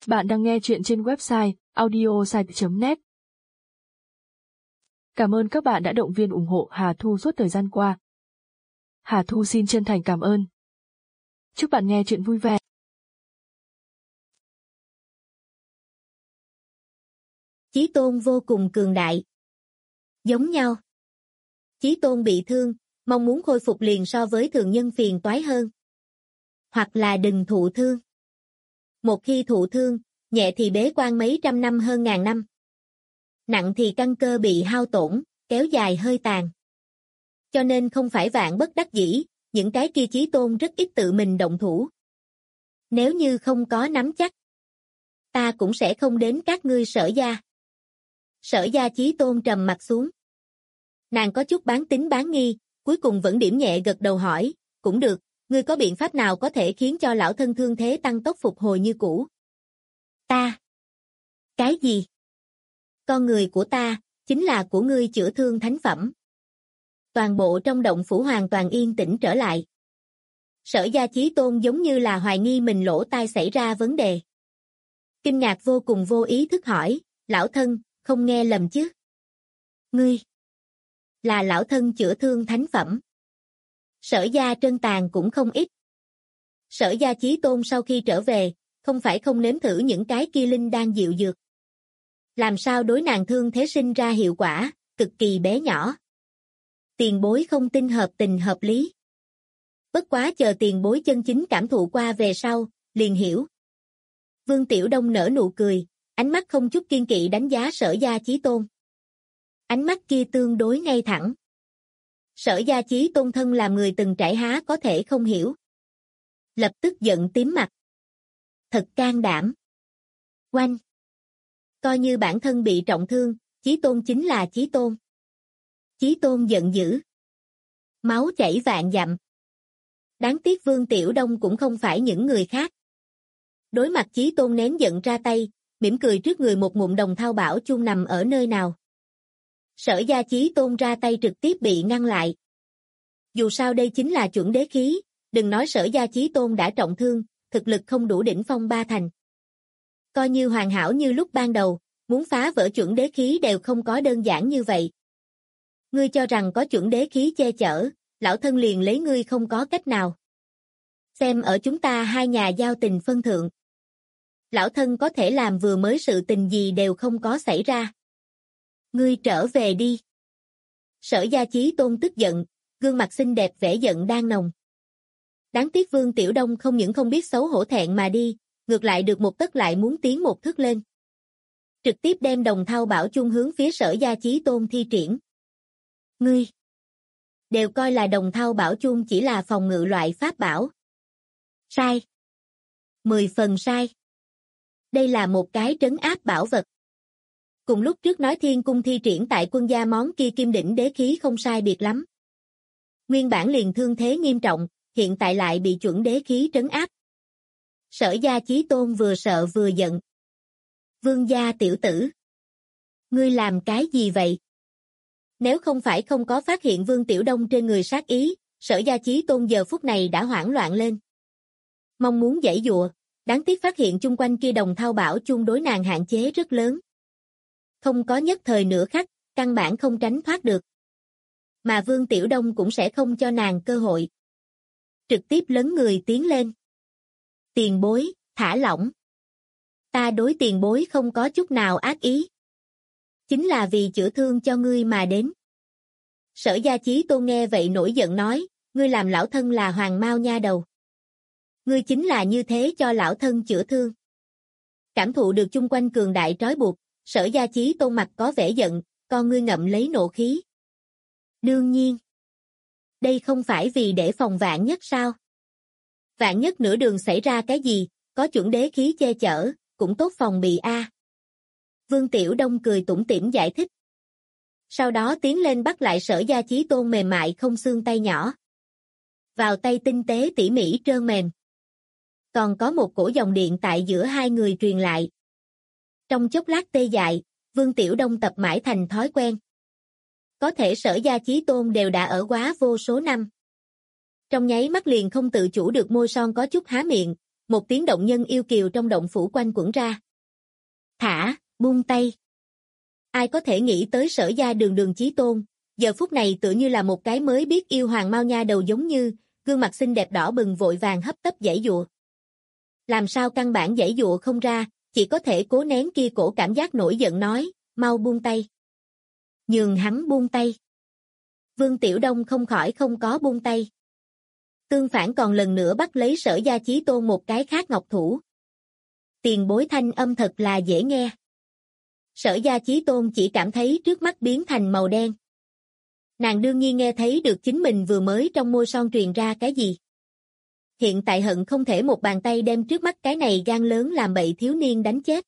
Bạn đang nghe chuyện trên website audiosite.net. Cảm ơn các bạn đã động viên ủng hộ Hà Thu suốt thời gian qua. Hà Thu xin chân thành cảm ơn. Chúc bạn nghe chuyện vui vẻ. Chí Tôn vô cùng cường đại. Giống nhau. Chí Tôn bị thương, mong muốn khôi phục liền so với thường nhân phiền toái hơn. Hoặc là đừng thụ thương. Một khi thụ thương, nhẹ thì bế quan mấy trăm năm hơn ngàn năm. Nặng thì căn cơ bị hao tổn, kéo dài hơi tàn. Cho nên không phải vạn bất đắc dĩ, những cái kia Chí Tôn rất ít tự mình động thủ. Nếu như không có nắm chắc, ta cũng sẽ không đến các ngươi Sở gia. Sở gia Chí Tôn trầm mặt xuống. Nàng có chút bán tín bán nghi, cuối cùng vẫn điểm nhẹ gật đầu hỏi, cũng được, ngươi có biện pháp nào có thể khiến cho lão thân thương thế tăng tốc phục hồi như cũ? Ta? Cái gì? Con người của ta, chính là của ngươi chữa thương thánh phẩm. Toàn bộ trong động phủ hoàn toàn yên tĩnh trở lại. Sở gia Chí Tôn giống như là hoài nghi mình lỗ tai xảy ra vấn đề. Kinh ngạc vô cùng vô ý thức hỏi, lão thân, không nghe lầm chứ? Ngươi? Là lão thân chữa thương thánh phẩm. Sở gia trân tàn cũng không ít. Sở gia Chí Tôn sau khi trở về, không phải không nếm thử những cái kia linh đan dịu dược. Làm sao đối nàng thương thế sinh ra hiệu quả, cực kỳ bé nhỏ. Tiền bối không tin hợp tình hợp lý. Bất quá chờ tiền bối chân chính cảm thụ qua về sau, liền hiểu. Vương Tiểu Đông nở nụ cười, ánh mắt không chút kiên kỵ đánh giá Sở gia Chí Tôn. Ánh mắt kia tương đối ngay thẳng. Sở gia Chí Tôn thân làm người từng trải há có thể không hiểu. Lập tức giận tím mặt. Thật can đảm. Oanh. Coi như bản thân bị trọng thương, Chí Tôn chính là Chí Tôn. Chí Tôn giận dữ. Máu chảy vạn dặm. Đáng tiếc Vương Tiểu Đông cũng không phải những người khác. Đối mặt Chí Tôn nén giận ra tay, mỉm cười trước người một ngụm đồng thao bảo chung nằm ở nơi nào. Sở gia Chí Tôn ra tay trực tiếp bị ngăn lại. Dù sao đây chính là chuẩn đế khí, đừng nói Sở gia Chí Tôn đã trọng thương, thực lực không đủ đỉnh phong ba thành. Coi như hoàn hảo như lúc ban đầu, muốn phá vỡ chuẩn đế khí đều không có đơn giản như vậy. Ngươi cho rằng có chuẩn đế khí che chở, lão thân liền lấy ngươi không có cách nào. Xem ở chúng ta hai nhà giao tình phân thượng. Lão thân có thể làm vừa mới sự tình gì đều không có xảy ra. Ngươi trở về đi. Sở gia Chí Tôn tức giận, gương mặt xinh đẹp vẻ giận đang nồng. Đáng tiếc Vương Tiểu Đông không những không biết xấu hổ thẹn mà đi, ngược lại được một tấc lại muốn tiến một thước lên. Trực tiếp đem đồng thao bảo chung hướng phía Sở gia Chí Tôn thi triển. Ngươi đều coi là đồng thao bảo chung chỉ là phòng ngự loại pháp bảo. Sai. 10 phần sai. Đây là một cái trấn áp bảo vật. Cùng lúc trước nói Thiên Cung thi triển tại quân gia món kia kim đỉnh đế khí không sai biệt lắm. Nguyên bản liền thương thế nghiêm trọng, hiện tại lại bị chuẩn đế khí trấn áp. Sở gia Chí Tôn vừa sợ vừa giận. Vương gia tiểu tử. Ngươi làm cái gì vậy? Nếu không phải không có phát hiện Vương Tiểu Đông trên người sát ý, Sở gia Chí Tôn giờ phút này đã hoảng loạn lên. Mong muốn giãy giụa, đáng tiếc phát hiện chung quanh kia đồng thao bảo chung đối nàng hạn chế rất lớn. Không có nhất thời nửa khắc, căn bản không tránh thoát được. Mà Vương Tiểu Đông cũng sẽ không cho nàng cơ hội. Trực tiếp lấn người tiến lên. Tiền bối, thả lỏng. Ta đối tiền bối không có chút nào ác ý. Chính là vì chữa thương cho ngươi mà đến. Sở gia Chí Tôn nghe vậy nổi giận nói, ngươi làm lão thân là hoàng mao nha đầu. Ngươi chính là như thế cho lão thân chữa thương. Cảm thụ được chung quanh cường đại trói buộc, Sở gia Chí Tôn mặt có vẻ giận, con ngươi ngậm lấy nộ khí. Đương nhiên. Đây không phải vì để phòng vạn nhất sao? Vạn nhất nửa đường xảy ra cái gì, có chuẩn đế khí che chở, cũng tốt phòng bị a. Vương Tiểu Đông cười tủm tỉm giải thích. Sau đó tiến lên bắt lại Sở gia Chí Tôn mềm mại không xương tay nhỏ. Vào tay tinh tế tỉ mỉ trơn mềm. Còn có một cổ dòng điện tại giữa hai người truyền lại. Trong chốc lát tê dại, Vương Tiểu Đông tập mãi thành thói quen. Có thể Sở gia Chí Tôn đều đã ở quá vô số năm. Trong nháy mắt liền không tự chủ được môi son có chút há miệng, một tiếng động nhân yêu kiều trong động phủ quanh quẩn ra. Thả, buông tay. Ai có thể nghĩ tới Sở gia Đường Đường Chí Tôn, giờ phút này tựa như là một cái mới biết yêu hoàng mau nha đầu giống như, gương mặt xinh đẹp đỏ bừng vội vàng hấp tấp giãy giụa. Làm sao căn bản giãy giụa không ra, chỉ có thể cố nén kia cổ cảm giác nổi giận nói, mau buông tay. Nhường hắn buông tay. Vương Tiểu Đông không khỏi không có buông tay. Tương phản còn lần nữa bắt lấy Sở gia Chí Tôn một cái khác ngọc thủ. Tiền bối thanh âm thật là dễ nghe. Sở gia Chí Tôn chỉ cảm thấy trước mắt biến thành màu đen. Nàng đương nhiên nghe thấy được chính mình vừa mới trong môi son truyền ra cái gì. Hiện tại hận không thể một bàn tay đem trước mắt cái này gan lớn làm bậy thiếu niên đánh chết.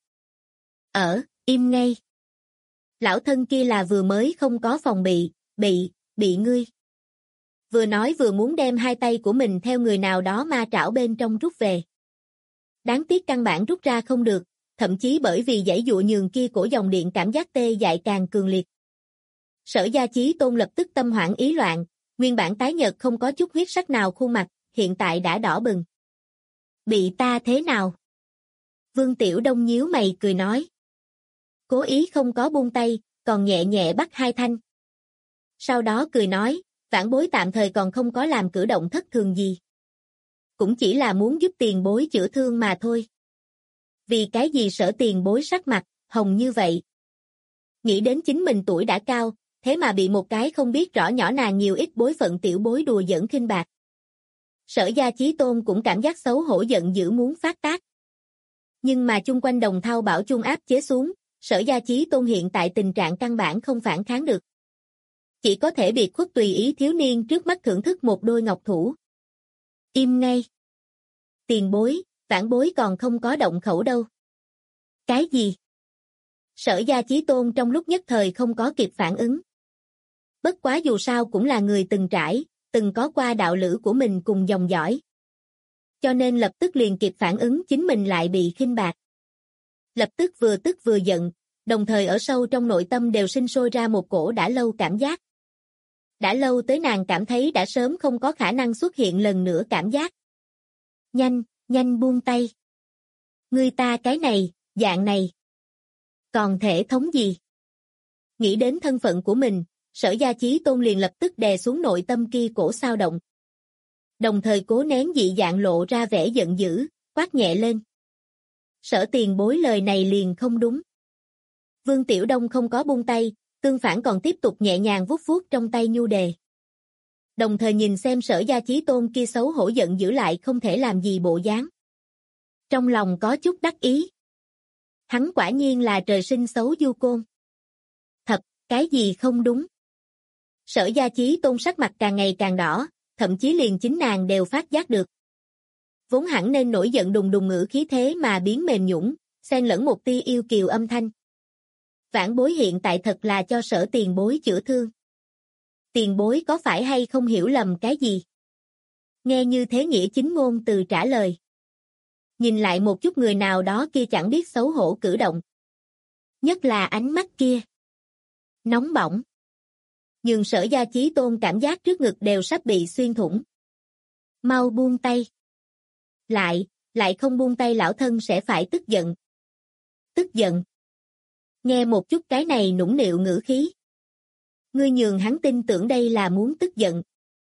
Im ngay. Lão thân kia là vừa mới không có phòng bị ngươi. Vừa nói vừa muốn đem hai tay của mình theo người nào đó ma trảo bên trong rút về. Đáng tiếc căn bản rút ra không được, thậm chí bởi vì giãy dụa nhường kia cổ dòng điện cảm giác tê dại càng cường liệt. Sở gia Chí Tôn lập tức tâm hoảng ý loạn, nguyên bản tái nhợt không có chút huyết sắc nào khuôn mặt, hiện tại đã đỏ bừng. Bị ta thế nào? Vương Tiểu Đông nhíu mày cười nói. Cố ý không có buông tay, còn nhẹ nhẹ bắt hai thanh. Sau đó cười nói, vãn bối tạm thời còn không có làm cử động thất thường gì. Cũng chỉ là muốn giúp tiền bối chữa thương mà thôi. Vì cái gì Sở tiền bối sắc mặt, hồng như vậy? Nghĩ đến chính mình tuổi đã cao, thế mà bị một cái không biết rõ nhỏ nàng nhiều ít bối phận tiểu bối đùa giỡn khinh bạc. Sở gia Chí Tôn cũng cảm giác xấu hổ giận dữ muốn phát tác. Nhưng mà chung quanh đồng thao bảo chung áp chế xuống, Sở gia Chí Tôn hiện tại tình trạng căn bản không phản kháng được. Chỉ có thể biệt khuất tùy ý thiếu niên trước mắt thưởng thức một đôi ngọc thủ. Im ngay. Tiền bối, vãn bối còn không có động khẩu đâu. Cái gì? Sở gia Chí Tôn trong lúc nhất thời không có kịp phản ứng. Bất quá dù sao cũng là người từng trải, từng có qua đạo lữ của mình cùng dòng dõi. Cho nên lập tức liền kịp phản ứng chính mình lại bị khinh bạc. Lập tức vừa giận, đồng thời ở sâu trong nội tâm đều sinh sôi ra một cổ đã lâu cảm giác. Đã lâu tới nàng cảm thấy đã sớm không có khả năng xuất hiện lần nữa cảm giác. Nhanh buông tay. Người ta cái này, dạng này. Còn thể thống gì? Nghĩ đến thân phận của mình, Sở gia Chí Tôn liền lập tức đè xuống nội tâm kia cổ sao động. Đồng thời cố nén dị dạng lộ ra vẻ giận dữ, quát nhẹ lên. Sở tiền bối lời này liền không đúng. Vương Tiểu Đông không có buông tay, tương phản còn tiếp tục nhẹ nhàng vuốt vuốt trong tay nhu đề. Đồng thời nhìn xem Sở gia Chí Tôn kia xấu hổ giận dữ lại không thể làm gì bộ dáng. Trong lòng có chút đắc ý. Hắn quả nhiên là trời sinh xấu du côn. Thật, cái gì không đúng? Sở gia Chí Tôn sắc mặt càng ngày càng đỏ, thậm chí liền chính nàng đều phát giác được. Vốn hẳn nên nổi giận đùng đùng ngữ khí thế mà biến mềm nhũn, xen lẫn một tia yêu kiều âm thanh. Vãn bối hiện tại thật là cho Sở tiền bối chữa thương. Tiền bối có phải hay không hiểu lầm cái gì? Nghe như thế nghĩa chính ngôn từ trả lời. Nhìn lại một chút người nào đó kia chẳng biết xấu hổ cử động. Nhất là ánh mắt kia. Nóng bỏng. Nhưng Sở gia Chí Tôn cảm giác trước ngực đều sắp bị xuyên thủng. Mau buông tay. Lại không buông tay lão thân sẽ phải tức giận. Tức giận. Nghe một chút cái này nũng nịu ngữ khí. Ngươi nhường hắn tin tưởng đây là muốn tức giận.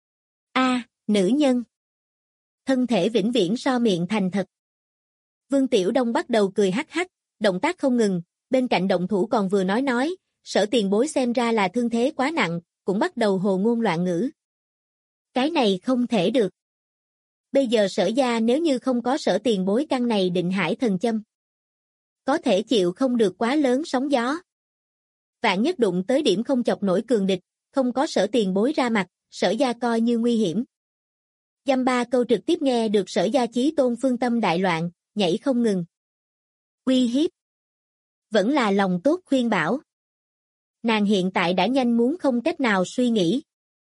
Nữ nhân. Thân thể vĩnh viễn so miệng thành thật. Vương Tiểu Đông bắt đầu cười hắc hắc, động tác không ngừng, bên cạnh động thủ còn vừa nói, Sở tiền bối xem ra là thương thế quá nặng, cũng bắt đầu hồ ngôn loạn ngữ. Cái này không thể được. Bây giờ Sở gia nếu như không có Sở tiền bối căn này định hải thần châm, có thể chịu không được quá lớn sóng gió. Vạn nhất đụng tới điểm không chọc nổi cường địch, không có Sở tiền bối ra mặt, Sở gia coi như nguy hiểm. Dăm ba câu trực tiếp nghe được Sở gia Chí Tôn phương tâm đại loạn, nhảy không ngừng. Uy hiếp. Vẫn là lòng tốt khuyên bảo. Nàng hiện tại đã nhanh muốn không cách nào suy nghĩ.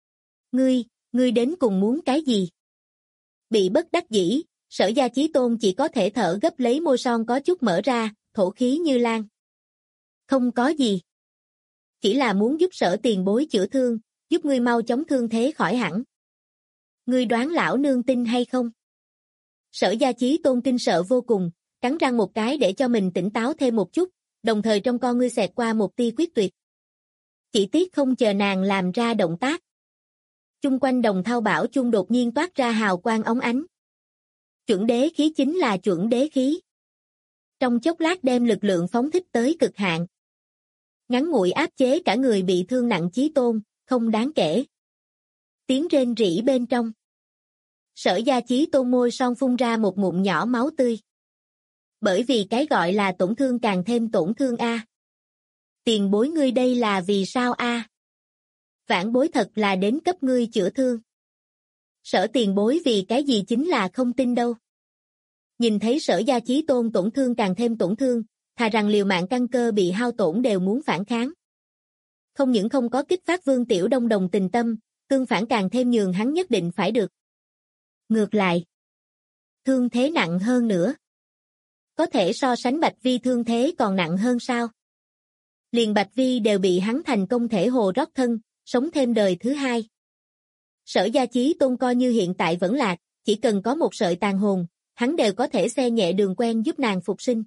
Ngươi đến cùng muốn cái gì? Bị bất đắc dĩ, Sở gia Chí Tôn chỉ có thể thở gấp lấy môi son có chút mở ra, thổ khí như lan. Không có gì. Chỉ là muốn giúp Sở tiền bối chữa thương, giúp ngươi mau chóng thương thế khỏi hẳn. Ngươi đoán lão nương tin hay không? Sở Gia Chí Tôn kinh sợ vô cùng, cắn răng một cái để cho mình tỉnh táo thêm một chút, đồng thời trong con ngươi xẹt qua một tia quyết tuyệt. Chỉ tiếc không chờ nàng làm ra động tác. Chung quanh Đồng Thao Bảo Chung đột nhiên toát ra hào quang óng ánh. Chuẩn đế khí chính là chuẩn đế khí. Trong chốc lát đem lực lượng phóng thích tới cực hạn. Ngắn ngủi áp chế cả người bị thương nặng Chí Tôn, không đáng kể. Tiếng rên rỉ bên trong. Sở Gia Chí Tôn môi son phun ra một ngụm nhỏ máu tươi. Bởi vì cái gọi là tổn thương càng thêm tổn thương a. Tiền bối ngươi đây là vì sao a? Vãn bối thật là đến cấp ngươi chữa thương. Sở tiền bối vì cái gì chính là không tin đâu. Nhìn thấy Sở Gia Chí Tôn tổn thương càng thêm tổn thương, thà rằng liều mạng căn cơ bị hao tổn đều muốn phản kháng. Không những không có kích phát Vương Tiểu Đông đồng tình tâm, tương phản càng thêm nhường hắn nhất định phải được. Ngược lại, thương thế nặng hơn nữa. Có thể so sánh Bạch Vi thương thế còn nặng hơn sao? Liền Bạch Vi đều bị hắn thành công thể hồ rót thân, sống thêm đời thứ hai. Sở Gia Chí Tôn coi như hiện tại vẫn lạc, chỉ cần có một sợi tàn hồn, hắn đều có thể xe nhẹ đường quen giúp nàng phục sinh.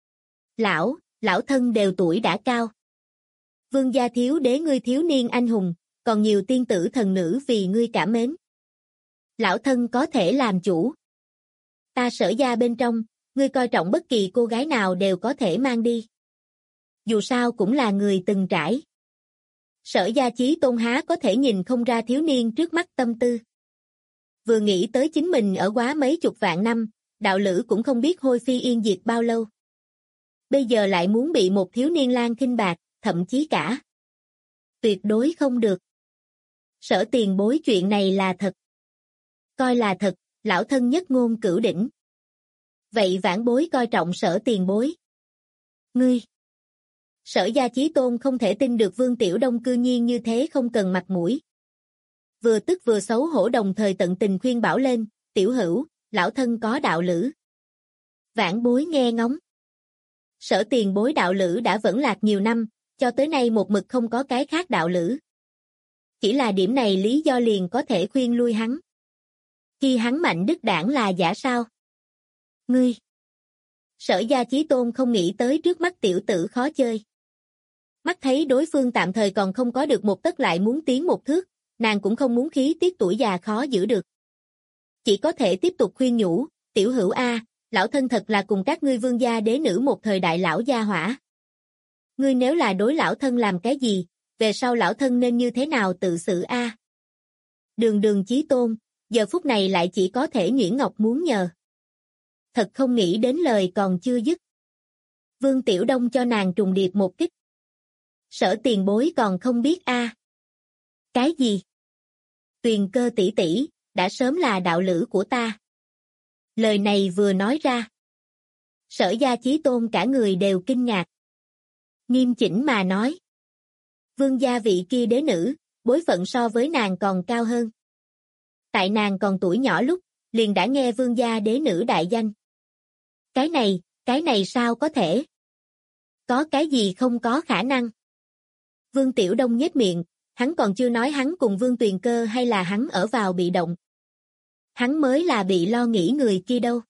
Lão thân đều tuổi đã cao. Vương gia thiếu đế ngươi thiếu niên anh hùng, còn nhiều tiên tử thần nữ vì ngươi cảm mến. Lão thân có thể làm chủ. Ta Sở gia bên trong, ngươi coi trọng bất kỳ cô gái nào đều có thể mang đi. Dù sao cũng là người từng trải. Sở Gia Chí Tôn há có thể nhìn không ra thiếu niên trước mắt tâm tư. Vừa nghĩ tới chính mình ở quá mấy chục vạn năm, đạo lữ cũng không biết hôi phi yên diệt bao lâu. Bây giờ lại muốn bị một thiếu niên lang khinh bạc, thậm chí cả. Tuyệt đối không được. Sở tiền bối chuyện này là thật. Coi là thật, lão thân nhất ngôn cửu đỉnh. Vậy vãn bối coi trọng Sở tiền bối. Ngươi. Sở Gia Chí Tôn không thể tin được Vương Tiểu Đông cư nhiên như thế không cần mặt mũi. Vừa tức vừa xấu hổ đồng thời tận tình khuyên bảo lên, tiểu hữu, lão thân có đạo lữ. Vãn bối nghe ngóng. Sở tiền bối đạo lữ đã vẫn lạc nhiều năm, cho tới nay một mực không có cái khác đạo lữ. Chỉ là điểm này lý do liền có thể khuyên lui hắn. Khi hắn mạnh đức đảng là giả sao? Ngươi. Sở Gia Chí Tôn không nghĩ tới trước mắt tiểu tử khó chơi. Mắt thấy đối phương tạm thời còn không có được một tấc lại muốn tiến một thước, nàng cũng không muốn khí tiết tuổi già khó giữ được. Chỉ có thể tiếp tục khuyên nhủ, tiểu hữu a, lão thân thật là cùng các ngươi vương gia đế nữ một thời đại lão gia hỏa. Ngươi nếu là đối lão thân làm cái gì, về sau lão thân nên như thế nào tự xử a? Đường Chí Tôn, giờ phút này lại chỉ có thể Nhuyễn Ngọc muốn nhờ. Thật không nghĩ đến lời còn chưa dứt. Vương Tiểu Đông cho nàng trùng điệp một kích. Sở tiền bối còn không biết a. Cái gì? Tuyền Cơ tỷ tỷ, đã sớm là đạo lữ của ta. Lời này vừa nói ra. Sở Gia Chí Tôn cả người đều kinh ngạc. Nghiêm chỉnh mà nói. Vương gia vị kia đế nữ, bối phận so với nàng còn cao hơn. Tại nàng còn tuổi nhỏ lúc, liền đã nghe vương gia đế nữ đại danh. Cái này sao có thể? Có cái gì không có khả năng? Vương Tiểu Đông nhếch miệng, hắn còn chưa nói hắn cùng Vương Tuyền Cơ hay là hắn ở vào bị động. Hắn mới là bị lo nghĩ người kia đâu.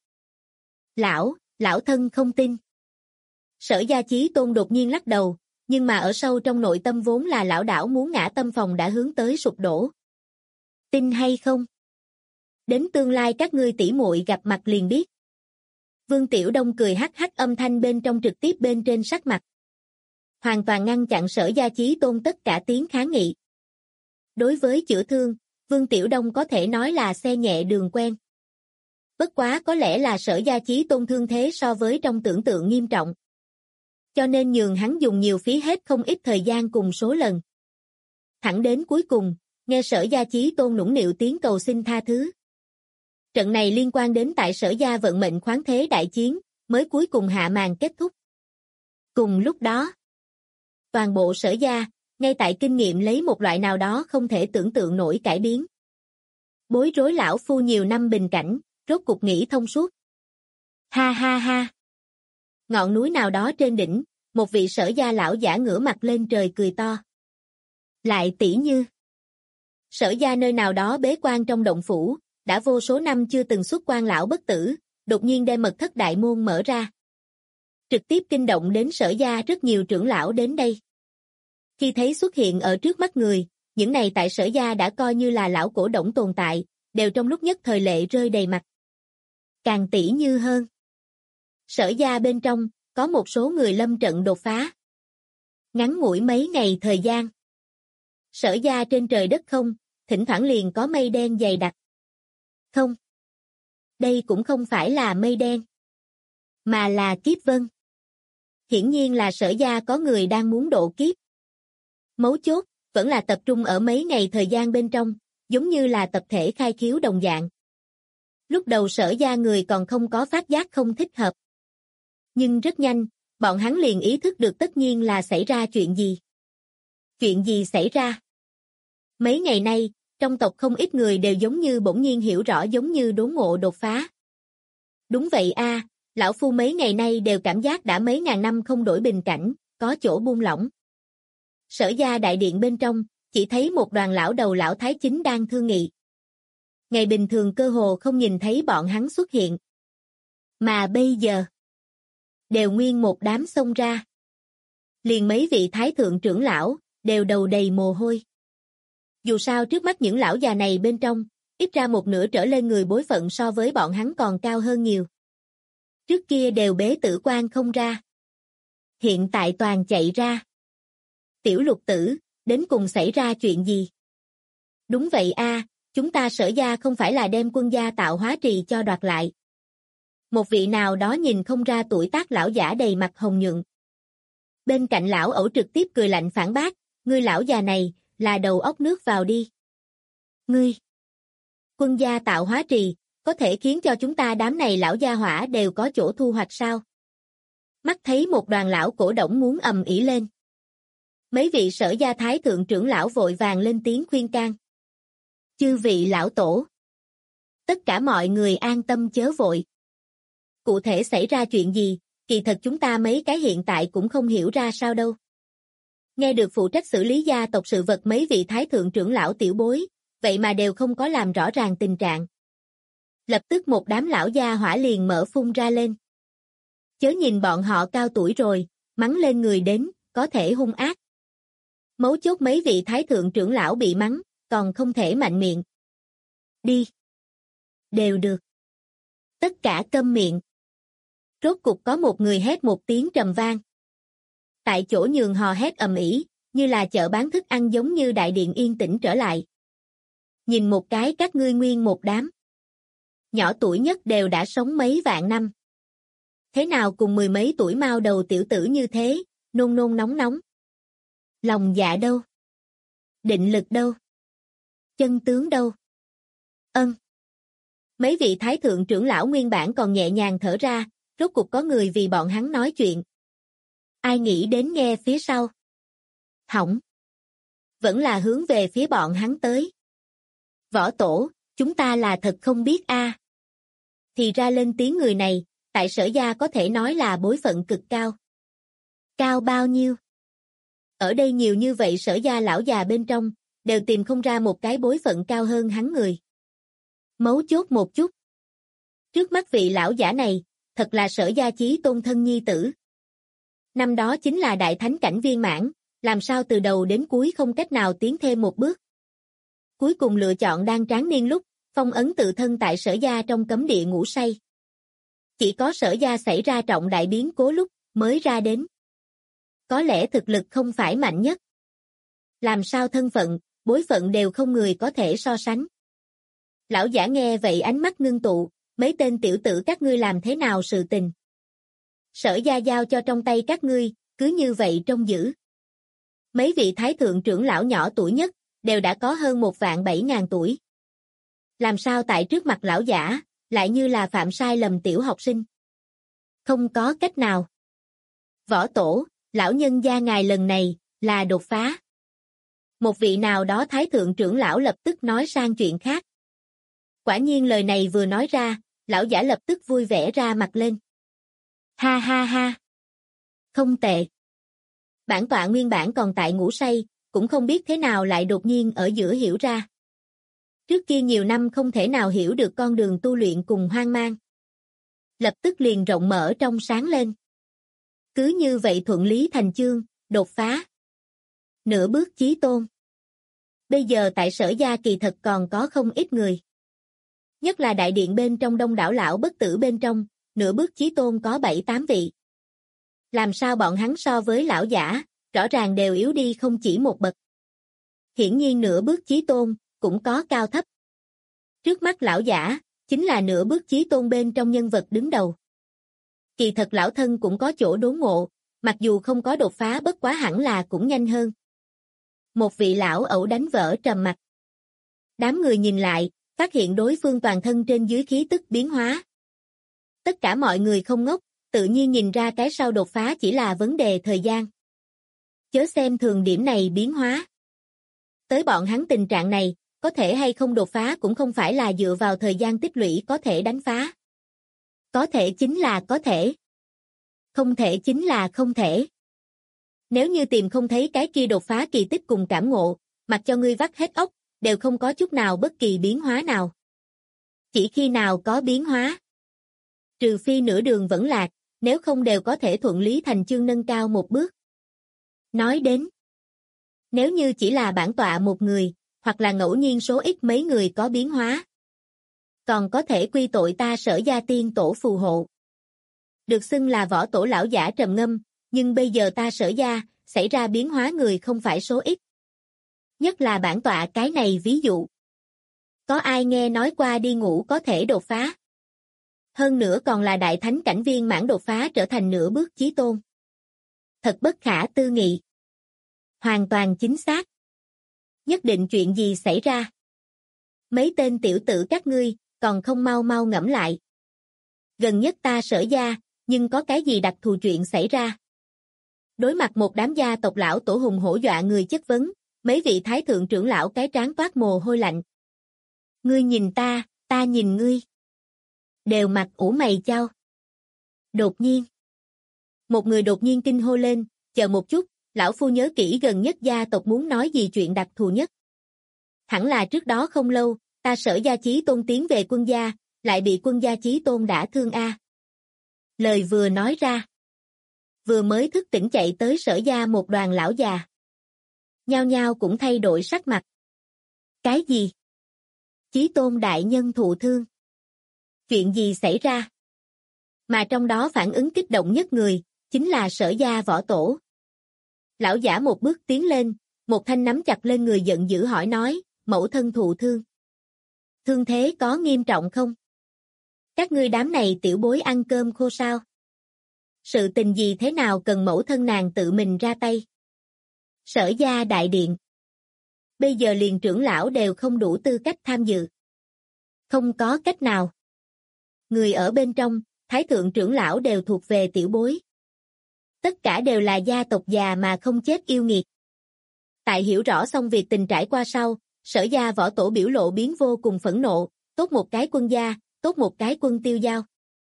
Lão thân không tin. Sở Gia Chí Tôn đột nhiên lắc đầu, nhưng mà ở sâu trong nội tâm vốn là lão đảo muốn ngã tâm phòng đã hướng tới sụp đổ. Tin hay không? Đến tương lai các ngươi tỷ muội gặp mặt liền biết. Vương Tiểu Đông cười hắc hắc âm thanh bên trong trực tiếp bên trên sắc mặt. Hoàn toàn ngăn chặn Sở Gia Chí Tôn tất cả tiếng kháng nghị. Đối với chữa thương, Vương Tiểu Đông có thể nói là xe nhẹ đường quen. Bất quá có lẽ là Sở Gia Chí Tôn thương thế so với trong tưởng tượng nghiêm trọng. Cho nên nhường hắn dùng nhiều phí hết không ít thời gian cùng số lần. Thẳng đến cuối cùng, nghe Sở Gia Chí Tôn nũng nịu tiếng cầu xin tha thứ. Trận này liên quan đến tại Sở Gia vận mệnh khoáng thế đại chiến, mới cuối cùng hạ màn kết thúc. Cùng lúc đó, toàn bộ Sở Gia, ngay tại kinh nghiệm lấy một loại nào đó không thể tưởng tượng nổi cải biến. Bối rối lão phu nhiều năm bình cảnh, rốt cục nghĩ thông suốt. Ha ha ha. Ngọn núi nào đó trên đỉnh, một vị Sở Gia lão giả ngửa mặt lên trời cười to. Lại tỷ như Sở Gia nơi nào đó bế quan trong động phủ, đã vô số năm chưa từng xuất quan lão bất tử, đột nhiên đem mật thất đại môn mở ra. Trực tiếp kinh động đến Sở gia rất nhiều trưởng lão đến đây. Khi thấy xuất hiện ở trước mắt người, những này tại Sở gia đã coi như là lão cổ đổng tồn tại, đều trong lúc nhất thời lệ rơi đầy mặt. Càng tỷ như hơn. Sở gia bên trong, có một số người lâm trận đột phá. Ngắn ngủi mấy ngày thời gian. Sở gia trên trời đất không, thỉnh thoảng liền có mây đen dày đặc. Không. Đây cũng không phải là mây đen, mà là kiếp vân. Hiển nhiên là Sở gia có người đang muốn độ kiếp. Mấu chốt, vẫn là tập trung ở mấy ngày thời gian bên trong, giống như là tập thể khai khiếu đồng dạng. Lúc đầu Sở gia người còn không có phát giác không thích hợp. Nhưng rất nhanh, bọn hắn liền ý thức được tất nhiên là xảy ra chuyện gì. Chuyện gì xảy ra? Mấy ngày nay, trong tộc không ít người đều giống như bỗng nhiên hiểu rõ giống như đốn ngộ đột phá. Đúng vậy a, lão phu mấy ngày nay đều cảm giác đã mấy ngàn năm không đổi bình cảnh, có chỗ buông lỏng. Sở gia đại điện bên trong, chỉ thấy một đoàn lão đầu lão thái chính đang thương nghị. Ngày bình thường cơ hồ không nhìn thấy bọn hắn xuất hiện. Mà bây giờ, đều nguyên một đám xông ra. Liền mấy vị thái thượng trưởng lão, đều đầu đầy mồ hôi. Dù sao trước mắt những lão già này bên trong, ít ra một nửa trở lên người bối phận so với bọn hắn còn cao hơn nhiều. Trước kia đều bế tử quan không ra. Hiện tại toàn chạy ra. Tiểu Lục tử, đến cùng xảy ra chuyện gì? Đúng vậy a, chúng ta Sở gia không phải là đem Quân gia tạo hóa trì cho đoạt lại. Một vị nào đó nhìn không ra tuổi tác lão giả đầy mặt hồng nhuận. Bên cạnh lão ẩu trực tiếp cười lạnh phản bác, ngươi lão già này, là đầu óc nước vào đi. Ngươi, Quân gia tạo hóa trì, có thể khiến cho chúng ta đám này lão gia hỏa đều có chỗ thu hoạch sao? Mắt thấy một đoàn lão cổ đổng muốn ầm ĩ lên. Mấy vị Sở gia thái thượng trưởng lão vội vàng lên tiếng khuyên can. Chư vị lão tổ, tất cả mọi người an tâm chớ vội. Cụ thể xảy ra chuyện gì, kỳ thật chúng ta mấy cái hiện tại cũng không hiểu ra sao đâu. Nghe được phụ trách xử lý gia tộc sự vật mấy vị thái thượng trưởng lão tiểu bối, vậy mà đều không có làm rõ ràng tình trạng. Lập tức một đám lão gia hỏa liền mở phun ra lên. Chớ nhìn bọn họ cao tuổi rồi, mắng lên người đến, có thể hung ác. Mấu chốt mấy vị thái thượng trưởng lão bị mắng, còn không thể mạnh miệng. Đi. Đều được. Tất cả câm miệng. Rốt cục có một người hét một tiếng trầm vang. Tại chỗ nhường hò hét ầm ĩ, như là chợ bán thức ăn giống như đại điện yên tĩnh trở lại. Nhìn một cái các ngươi nguyên một đám. Nhỏ tuổi nhất đều đã sống mấy vạn năm. Thế nào cùng mười mấy tuổi mao đầu tiểu tử như thế, nôn nôn nóng nóng. Lòng dạ đâu? Định lực đâu? Chân tướng đâu? Ân. Mấy vị thái thượng trưởng lão nguyên bản còn nhẹ nhàng thở ra, rốt cục có người vì bọn hắn nói chuyện. Ai nghĩ đến nghe phía sau? Hỏng. Vẫn là hướng về phía bọn hắn tới. Võ tổ, chúng ta là thật không biết a. Thì ra lên tiếng người này, tại Sở gia có thể nói là bối phận cực cao. Cao bao nhiêu? Ở đây nhiều như vậy Sở gia lão già bên trong, đều tìm không ra một cái bối phận cao hơn hắn người. Mấu chốt một chút. Trước mắt vị lão giả này, thật là Sở gia chí tôn thân nhi tử. Năm đó chính là đại thánh cảnh viên mãn, làm sao từ đầu đến cuối không cách nào tiến thêm một bước. Cuối cùng lựa chọn đang tráng niên lúc, phong ấn tự thân tại Sở gia trong cấm địa ngủ say. Chỉ có Sở gia xảy ra trọng đại biến cố lúc, mới ra đến. Có lẽ thực lực không phải mạnh nhất. Làm sao thân phận, bối phận đều không người có thể so sánh. Lão giả nghe vậy ánh mắt ngưng tụ, mấy tên tiểu tử các ngươi làm thế nào sự tình. Sở gia giao cho trong tay các ngươi, cứ như vậy trông giữ. Mấy vị thái thượng trưởng lão nhỏ tuổi nhất, đều đã có hơn 1.700.000 tuổi. Làm sao tại trước mặt lão giả, lại như là phạm sai lầm tiểu học sinh. Không có cách nào. Võ tổ, lão nhân gia ngài lần này, là đột phá. Một vị nào đó thái thượng trưởng lão lập tức nói sang chuyện khác. Quả nhiên lời này vừa nói ra, lão giả lập tức vui vẻ ra mặt lên. Ha ha ha. Không tệ. Bản tọa nguyên bản còn tại ngủ say, cũng không biết thế nào lại đột nhiên ở giữa hiểu ra. Trước kia nhiều năm không thể nào hiểu được con đường tu luyện cùng hoang mang. Lập tức liền rộng mở trong sáng lên. Cứ như vậy thuận lý thành chương, đột phá. Nửa bước chí tôn. Bây giờ tại Sở Gia kỳ thật còn có không ít người. Nhất là đại điện bên trong đông đảo lão bất tử bên trong, nửa bước chí tôn có 7-8 vị. Làm sao bọn hắn so với lão giả, rõ ràng đều yếu đi không chỉ một bậc. Hiển nhiên nửa bước chí tôn, cũng có cao thấp. Trước mắt lão giả, chính là nửa bước chí tôn bên trong nhân vật đứng đầu. Kỳ thật lão thân cũng có chỗ đốn ngộ, mặc dù không có đột phá bất quá hẳn là cũng nhanh hơn. Một vị lão ẩu đánh vỡ trầm mặc. Đám người nhìn lại, phát hiện đối phương toàn thân trên dưới khí tức biến hóa. Tất cả mọi người không ngốc, tự nhiên nhìn ra cái sau đột phá chỉ là vấn đề thời gian. Chớ xem thường điểm này biến hóa. Tới bọn hắn tình trạng này, có thể hay không đột phá cũng không phải là dựa vào thời gian tích lũy có thể đánh phá. Có thể chính là có thể. Không thể chính là không thể. Nếu như tìm không thấy cái kia đột phá kỳ tích cùng cảm ngộ, mặc cho ngươi vắt hết óc, đều không có chút nào bất kỳ biến hóa nào. Chỉ khi nào có biến hóa. Trừ phi nửa đường vẫn lạc, nếu không đều có thể thuận lý thành chương nâng cao một bước. Nói đến, nếu như chỉ là bản tọa một người, hoặc là ngẫu nhiên số ít mấy người có biến hóa, còn có thể quy tội ta Sở Gia tiên tổ phù hộ. Được xưng là võ tổ lão giả trầm ngâm, nhưng bây giờ ta Sở Gia, xảy ra biến hóa người không phải số ít. Nhất là bản tọa cái này ví dụ. Có ai nghe nói qua đi ngủ có thể đột phá? Hơn nữa còn là đại thánh cảnh viên mãn đột phá trở thành nửa bước chí tôn. Thật bất khả tư nghị. Hoàn toàn chính xác. Nhất định chuyện gì xảy ra? Mấy tên tiểu tử các ngươi, còn không mau mau ngẫm lại. Gần nhất ta Sở Gia, nhưng có cái gì đặc thù chuyện xảy ra? Đối mặt một đám gia tộc lão tổ hùng hổ dọa người chất vấn, mấy vị thái thượng trưởng lão cái trán toát mồ hôi lạnh. Ngươi nhìn ta nhìn ngươi. Đều mặt ủ mày chau. Đột nhiên. Một người đột nhiên kinh hô lên, chờ một chút, lão phu nhớ kỹ gần nhất gia tộc muốn nói gì chuyện đặc thù nhất. Hẳn là trước đó không lâu, ta Sở Gia chí tôn tiến về quân gia, lại bị quân gia chí tôn đả thương a. Lời vừa nói ra. Vừa mới thức tỉnh chạy tới Sở Gia một đoàn lão già. Nhao nhao cũng thay đổi sắc mặt. Cái gì? Chí tôn đại nhân thụ thương. Chuyện gì xảy ra? Mà trong đó phản ứng kích động nhất người, chính là Sở Gia võ tổ. Lão giả một bước tiến lên, một thanh nắm chặt lên người giận dữ hỏi nói, mẫu thân thụ thương. Thương thế có nghiêm trọng không? Các ngươi đám này tiểu bối ăn cơm khô sao? Sự tình gì thế nào cần mẫu thân nàng tự mình ra tay? Sở Gia đại điện. Bây giờ liền trưởng lão đều không đủ tư cách tham dự. Không có cách nào. Người ở bên trong, thái thượng trưởng lão đều thuộc về tiểu bối. Tất cả đều là gia tộc già mà không chết yêu nghiệt. Tại hiểu rõ xong việc tình trải qua sau, Sở Gia võ tổ biểu lộ biến vô cùng phẫn nộ, tốt một cái quân gia, tốt một cái quân tiêu giao.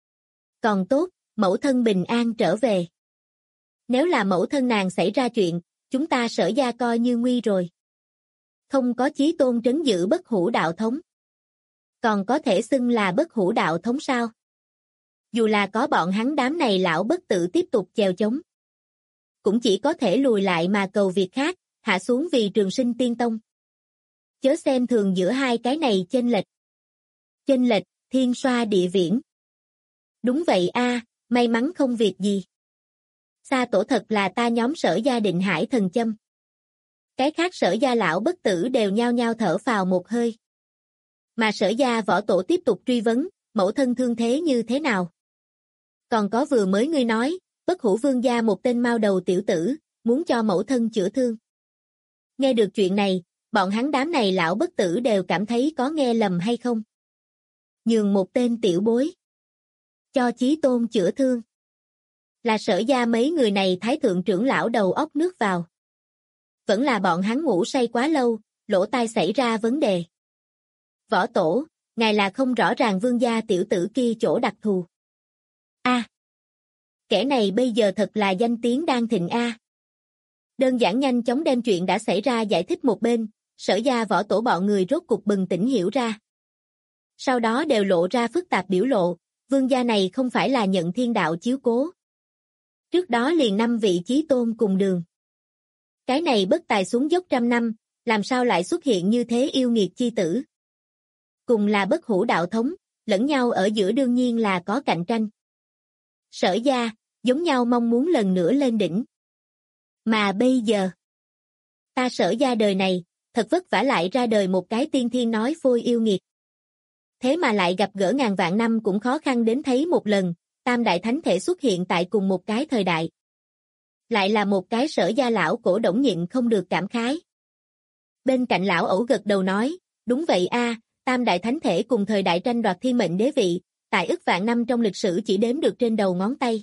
Còn tốt, mẫu thân bình an trở về. Nếu là mẫu thân nàng xảy ra chuyện, chúng ta Sở Gia coi như nguy rồi. Không có chí tôn trấn giữ bất hủ đạo thống. Còn có thể xưng là bất hủ đạo thống sao? Dù là có bọn hắn đám này lão bất tử tiếp tục chèo chống. Cũng chỉ có thể lùi lại mà cầu việc khác, hạ xuống vì Trường Sinh Tiên Tông. Chớ xem thường giữa hai cái này chênh lệch. Chênh lệch, thiên xoa địa viễn. Đúng vậy a, may mắn không việc gì. Sa tổ thật là ta nhóm Sở Gia định hải thần châm. Cái khác Sở Gia lão bất tử đều nhao nhao thở phào một hơi. Mà Sở Gia võ tổ tiếp tục truy vấn, mẫu thân thương thế như thế nào? Còn có vừa mới ngươi nói, bất hủ vương gia một tên mao đầu tiểu tử, muốn cho mẫu thân chữa thương. Nghe được chuyện này, bọn hắn đám này lão bất tử đều cảm thấy có nghe lầm hay không? Nhường một tên tiểu bối. Cho chí tôn chữa thương. Là Sở Gia mấy người này thái thượng trưởng lão đầu óc nước vào. Vẫn là bọn hắn ngủ say quá lâu, lỗ tai xảy ra vấn đề. Võ tổ, ngài là không rõ ràng vương gia tiểu tử kia chỗ đặc thù. Kẻ này bây giờ thật là danh tiếng đang thịnh a. Đơn giản nhanh chóng đem chuyện đã xảy ra giải thích một bên, Sở Gia Võ Tổ bọn người rốt cục bừng tỉnh hiểu ra. Sau đó đều lộ ra phức tạp biểu lộ, vương gia này không phải là nhận thiên đạo chiếu cố. Trước đó liền 5 vị chí tôn cùng đường. Cái này bất tài xuống dốc trăm năm, làm sao lại xuất hiện như thế yêu nghiệt chi tử. Cùng là bất hủ đạo thống, lẫn nhau ở giữa đương nhiên là có cạnh tranh. Sở Gia, giống nhau mong muốn lần nữa lên đỉnh. Mà bây giờ, ta Sở Gia đời này, thật vất vả lại ra đời một cái tiên thiên nói phôi yêu nghiệt. Thế mà lại gặp gỡ ngàn vạn năm cũng khó khăn đến thấy một lần, tam đại thánh thể xuất hiện tại cùng một cái thời đại. Lại là một cái Sở Gia lão cổ Đổng nhịn không được cảm khái. Bên cạnh lão ẩu gật đầu nói, đúng vậy a, tam đại thánh thể cùng thời đại tranh đoạt thiên mệnh đế vị, tại ức vạn năm trong lịch sử chỉ đếm được trên đầu ngón tay.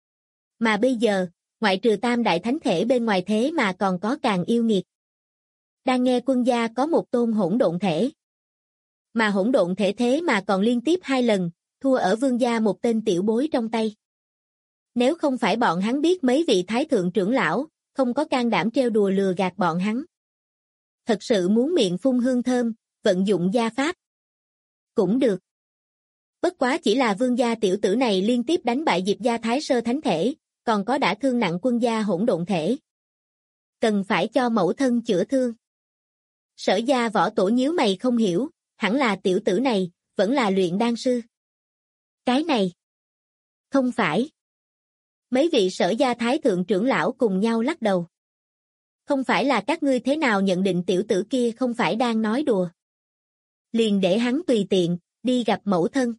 Mà bây giờ, ngoại trừ tam đại thánh thể bên ngoài thế mà còn có càng yêu nghiệt. Đang nghe quân gia có một tôn hỗn độn thể. Mà hỗn độn thể thế mà còn liên tiếp 2 lần, thua ở vương gia một tên tiểu bối trong tay. Nếu không phải bọn hắn biết mấy vị thái thượng trưởng lão, không có can đảm trêu đùa lừa gạt bọn hắn. Thật sự muốn miệng phun hương thơm, vận dụng gia pháp. Cũng được. Bất quá chỉ là vương gia tiểu tử này liên tiếp đánh bại Diệp gia thái sơ thánh thể, còn có đã thương nặng quân gia hỗn độn thể. Cần phải cho mẫu thân chữa thương. Sở Gia Võ Tổ nhíu mày không hiểu, hẳn là tiểu tử này, vẫn là luyện đan sư. Cái này. Không phải. Mấy vị Sở Gia thái thượng trưởng lão cùng nhau lắc đầu. Không phải là các ngươi thế nào nhận định tiểu tử kia không phải đang nói đùa. Liền để hắn tùy tiện, đi gặp mẫu thân.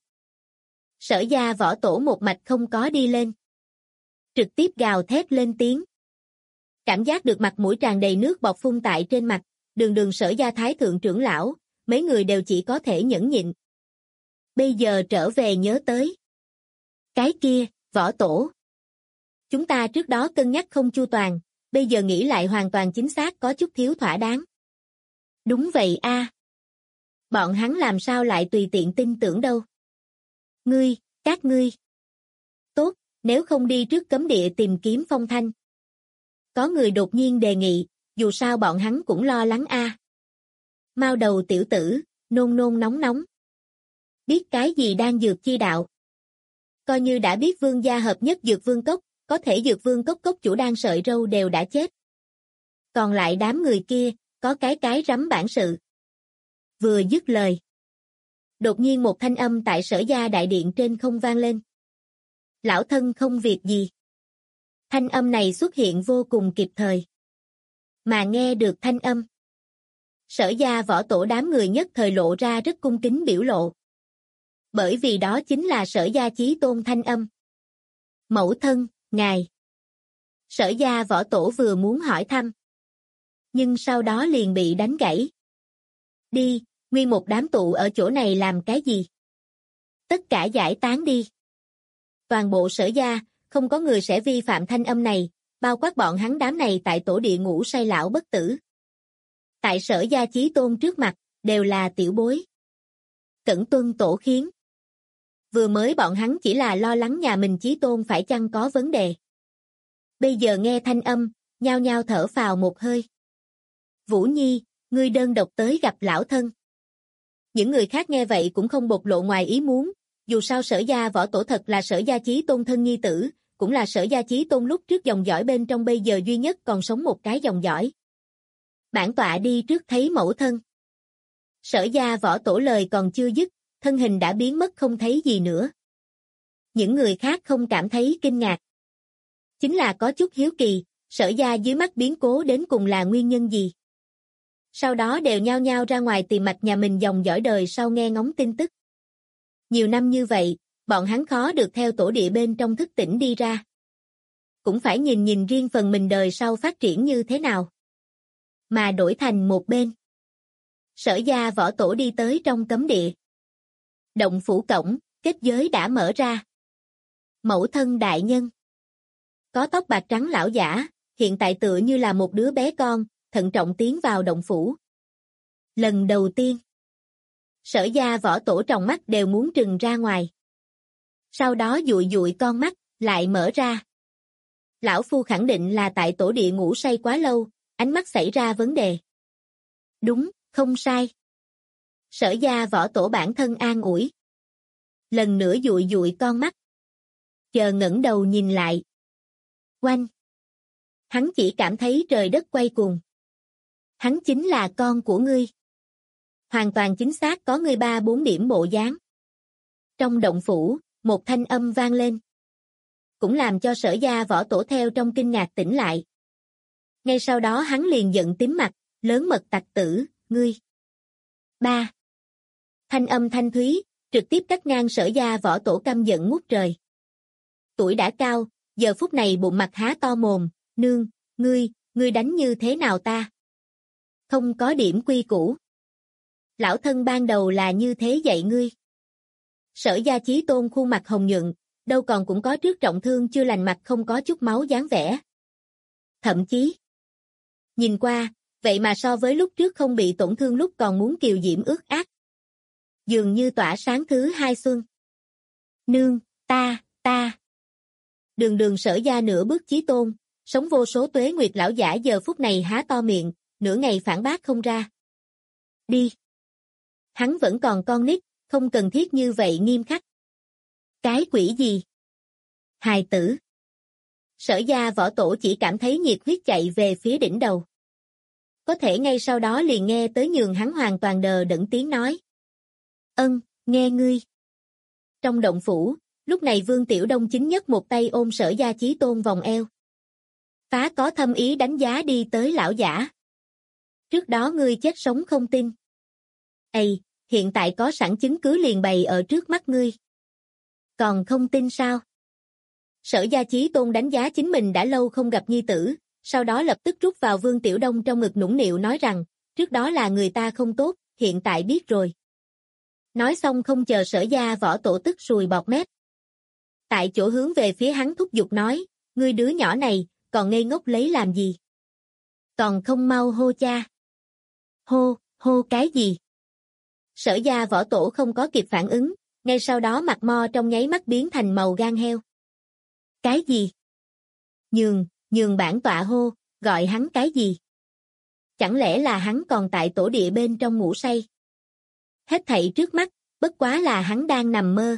Sở Gia Võ Tổ một mạch không có đi lên. Trực tiếp gào thét lên tiếng. Cảm giác được mặt mũi tràn đầy nước bọt phun tại trên mặt, đường Sở Gia thái thượng trưởng lão, mấy người đều chỉ có thể nhẫn nhịn. Bây giờ trở về nhớ tới. Cái kia, Võ Tổ. Chúng ta trước đó cân nhắc không chu toàn, bây giờ nghĩ lại hoàn toàn chính xác có chút thiếu thỏa đáng. Đúng vậy a. Bọn hắn làm sao lại tùy tiện tin tưởng đâu. Các ngươi. Tốt, nếu không đi trước cấm địa tìm kiếm phong thanh. Có người đột nhiên đề nghị, dù sao bọn hắn cũng lo lắng a. Mao đầu tiểu tử, nôn nôn nóng nóng. Biết cái gì đang dược chi đạo. Coi như đã biết vương gia hợp nhất dược vương cốc, có thể dược vương cốc cốc chủ đang sợi râu đều đã chết. Còn lại đám người kia, có cái rắm bản sự. Vừa dứt lời. Đột nhiên một thanh âm tại Sở Gia đại điện trên không vang lên. Lão thân không việc gì. Thanh âm này xuất hiện vô cùng kịp thời. Mà nghe được thanh âm. Sở Gia Võ Tổ đám người nhất thời lộ ra rất cung kính biểu lộ. Bởi vì đó chính là Sở Gia chí tôn thanh âm. Mẫu thân, ngài. Sở Gia Võ Tổ vừa muốn hỏi thăm. Nhưng sau đó liền bị đánh gãy. Đi, nguyên một đám tụ ở chỗ này làm cái gì? Tất cả giải tán đi. Toàn bộ Sở Gia, không có người sẽ vi phạm thanh âm này, bao quát bọn hắn đám này tại tổ địa ngủ say lão bất tử. Tại Sở Gia chí tôn trước mặt, đều là tiểu bối. Cẩn tuân tổ khiến. Vừa mới bọn hắn chỉ là lo lắng nhà mình chí tôn phải chăng có vấn đề. Bây giờ nghe thanh âm, nhao nhao thở phào một hơi. Vũ Nhi, ngươi đơn độc tới gặp lão thân. Những người khác nghe vậy cũng không bộc lộ ngoài ý muốn, dù sao Sở Gia Võ Tổ thật là Sở Gia chí tôn thân nhi tử, cũng là Sở Gia chí tôn lúc trước dòng dõi bên trong bây giờ duy nhất còn sống một cái dòng dõi. Bản tọa đi trước thấy mẫu thân. Sở Gia Võ Tổ lời còn chưa dứt, thân hình đã biến mất không thấy gì nữa. Những người khác không cảm thấy kinh ngạc. Chính là có chút hiếu kỳ, Sở Gia dưới mắt biến cố đến cùng là nguyên nhân gì. Sau đó đều nhao nhao ra ngoài tìm mạch nhà mình dòng dõi đời sau nghe ngóng tin tức. Nhiều năm như vậy, bọn hắn khó được theo tổ địa bên trong thức tỉnh đi ra. Cũng phải nhìn riêng phần mình đời sau phát triển như thế nào. Mà đổi thành một bên. Sở Gia Võ Tổ đi tới trong cấm địa. Động phủ cổng, kết giới đã mở ra. Mẫu thân đại nhân. Có tóc bạc trắng lão giả, hiện tại tựa như là một đứa bé con, thận trọng tiến vào động phủ. Lần đầu tiên. Sở Gia Võ Tổ trong mắt đều muốn trừng ra ngoài. Sau đó dụi dụi con mắt, lại mở ra. Lão Phu khẳng định là tại tổ địa ngủ say quá lâu, ánh mắt xảy ra vấn đề. Đúng, không sai. Sở Gia Võ Tổ bản thân an ủi. Lần nữa dụi dụi con mắt. Chờ ngẩng đầu nhìn lại. Oanh! Hắn chỉ cảm thấy trời đất quay cuồng. Hắn chính là con của ngươi. Hoàn toàn chính xác có ngươi 3-4 điểm bộ dáng. Trong động phủ, một thanh âm vang lên. Cũng làm cho Sở Gia Võ Tổ theo trong kinh ngạc tỉnh lại. Ngay sau đó hắn liền giận tím mặt, lớn mật tặc tử, ngươi. Ba. Thanh âm thanh thúy, trực tiếp cắt ngang Sở Gia Võ Tổ căm giận ngút trời. Tuổi đã cao, giờ phút này bụng mặt há to mồm, nương, ngươi đánh như thế nào ta? Không có điểm quy củ. Lão thân ban đầu là như thế dạy ngươi. Sở Gia Chí Tôn khuôn mặt hồng nhuận, đâu còn cũng có trước trọng thương chưa lành mặt không có chút máu dáng vẻ. Thậm chí, nhìn qua, vậy mà so với lúc trước không bị tổn thương lúc còn muốn kiều diễm ướt át. Dường như tỏa sáng thứ hai xuân. Nương, ta. Đường Sở Gia nửa bước Chí Tôn, sống vô số tuế nguyệt lão giả giờ phút này há to miệng, nửa ngày phản bác không ra. Đi. Hắn vẫn còn con nít, không cần thiết như vậy nghiêm khắc. Cái quỷ gì? Hài tử. Sở Gia Võ Tổ chỉ cảm thấy nhiệt huyết chạy về phía đỉnh đầu. Có thể ngay sau đó liền nghe tới nhường hắn hoàn toàn đờ đẫn tiếng nói. Nghe ngươi. Trong động phủ, lúc này Vương Tiểu Đông chính nhất một tay ôm Sở Gia Chí Tôn vòng eo. Phá có thâm ý đánh giá đi tới lão giả. Trước đó ngươi chết sống không tin. Ây, hiện tại có sẵn chứng cứ liền bày ở trước mắt ngươi. Còn không tin sao? Sở Gia Chí Tôn đánh giá chính mình đã lâu không gặp nhi tử, sau đó lập tức rút vào Vương Tiểu Đông trong ngực nũng nịu nói rằng, trước đó là người ta không tốt, hiện tại biết rồi. Nói xong không chờ Sở Gia Võ Tổ tức sùi bọt mép. Tại chỗ hướng về phía hắn thúc giục nói, ngươi đứa nhỏ này, còn ngây ngốc lấy làm gì? Còn không mau hô cha. Hô cái gì? Sở Gia Võ Tổ không có kịp phản ứng, ngay sau đó mặt mo trong nháy mắt biến thành màu gan heo. Cái gì? Nhường bản tọa hô, gọi hắn cái gì? Chẳng lẽ là hắn còn tại tổ địa bên trong ngủ say? Hết thảy trước mắt, bất quá là hắn đang nằm mơ.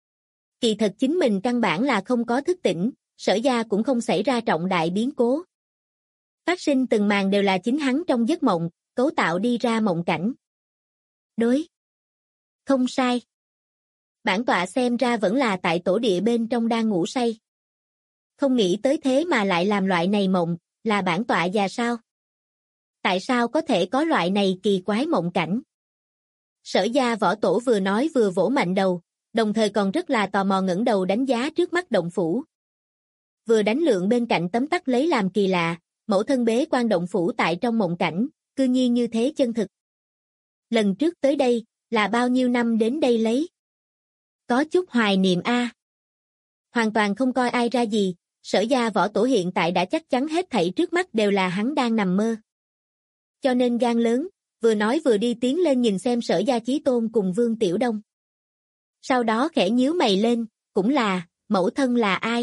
Kỳ thật chính mình căn bản là không có thức tỉnh, Sở Gia cũng không xảy ra trọng đại biến cố. Phát sinh từng màn đều là chính hắn trong giấc mộng, cấu tạo đi ra mộng cảnh. Đối. Không sai. Bản tọa xem ra vẫn là tại tổ địa bên trong đang ngủ say. Không nghĩ tới thế mà lại làm loại này mộng, là bản tọa già sao? Tại sao có thể có loại này kỳ quái mộng cảnh? Sở Gia Võ Tổ vừa nói vừa vỗ mạnh đầu, đồng thời còn rất là tò mò ngẩng đầu đánh giá trước mắt động phủ. Vừa đánh lượng bên cạnh tấm tắc lấy làm kỳ lạ, mẫu thân bế quan động phủ tại trong mộng cảnh, cư nhiên như thế chân thực. Lần trước tới đây, là bao nhiêu năm đến đây lấy? Có chút hoài niệm a. Hoàn toàn không coi ai ra gì, Sở Gia Võ Tổ hiện tại đã chắc chắn hết thảy trước mắt đều là hắn đang nằm mơ. Cho nên gan lớn, vừa nói vừa đi tiến lên nhìn xem Sở Gia Chí Tôn cùng Vương Tiểu Đông. Sau đó khẽ nhíu mày lên, cũng là, mẫu thân là ai?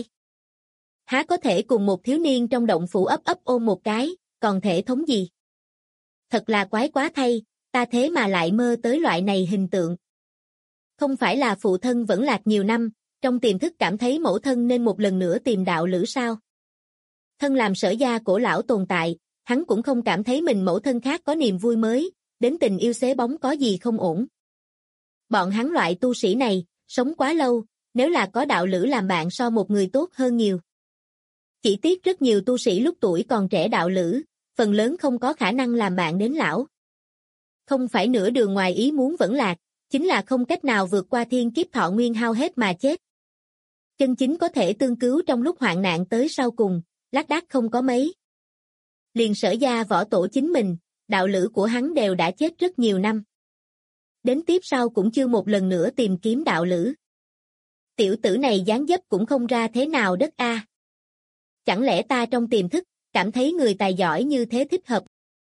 Há có thể cùng một thiếu niên trong động phủ ấp ôm một cái, còn thể thống gì? Thật là quái quá thay, ta thế mà lại mơ tới loại này hình tượng. Không phải là phụ thân vẫn lạc nhiều năm, trong tiềm thức cảm thấy mẫu thân nên một lần nữa tìm đạo lữ sao? Thân làm Sở Gia cổ lão tồn tại, hắn cũng không cảm thấy mình mẫu thân khác có niềm vui mới, đến tình yêu xế bóng có gì không ổn. Bọn hắn loại tu sĩ này, sống quá lâu, nếu là có đạo lữ làm bạn so một người tốt hơn nhiều. Chỉ tiếc rất nhiều tu sĩ lúc tuổi còn trẻ đạo lữ, phần lớn không có khả năng làm bạn đến lão. Không phải nửa đường ngoài ý muốn vẫn lạc, chính là không cách nào vượt qua thiên kiếp thọ nguyên hao hết mà chết. Chân chính có thể tương cứu trong lúc hoạn nạn tới sau cùng, lác đác không có mấy. Liền Sở Gia Võ Tổ chính mình, đạo lữ của hắn đều đã chết rất nhiều năm. Đến tiếp sau cũng chưa một lần nữa tìm kiếm đạo lữ. Tiểu tử này dáng dấp cũng không ra thế nào đất a. Chẳng lẽ ta trong tiềm thức, cảm thấy người tài giỏi như thế thích hợp.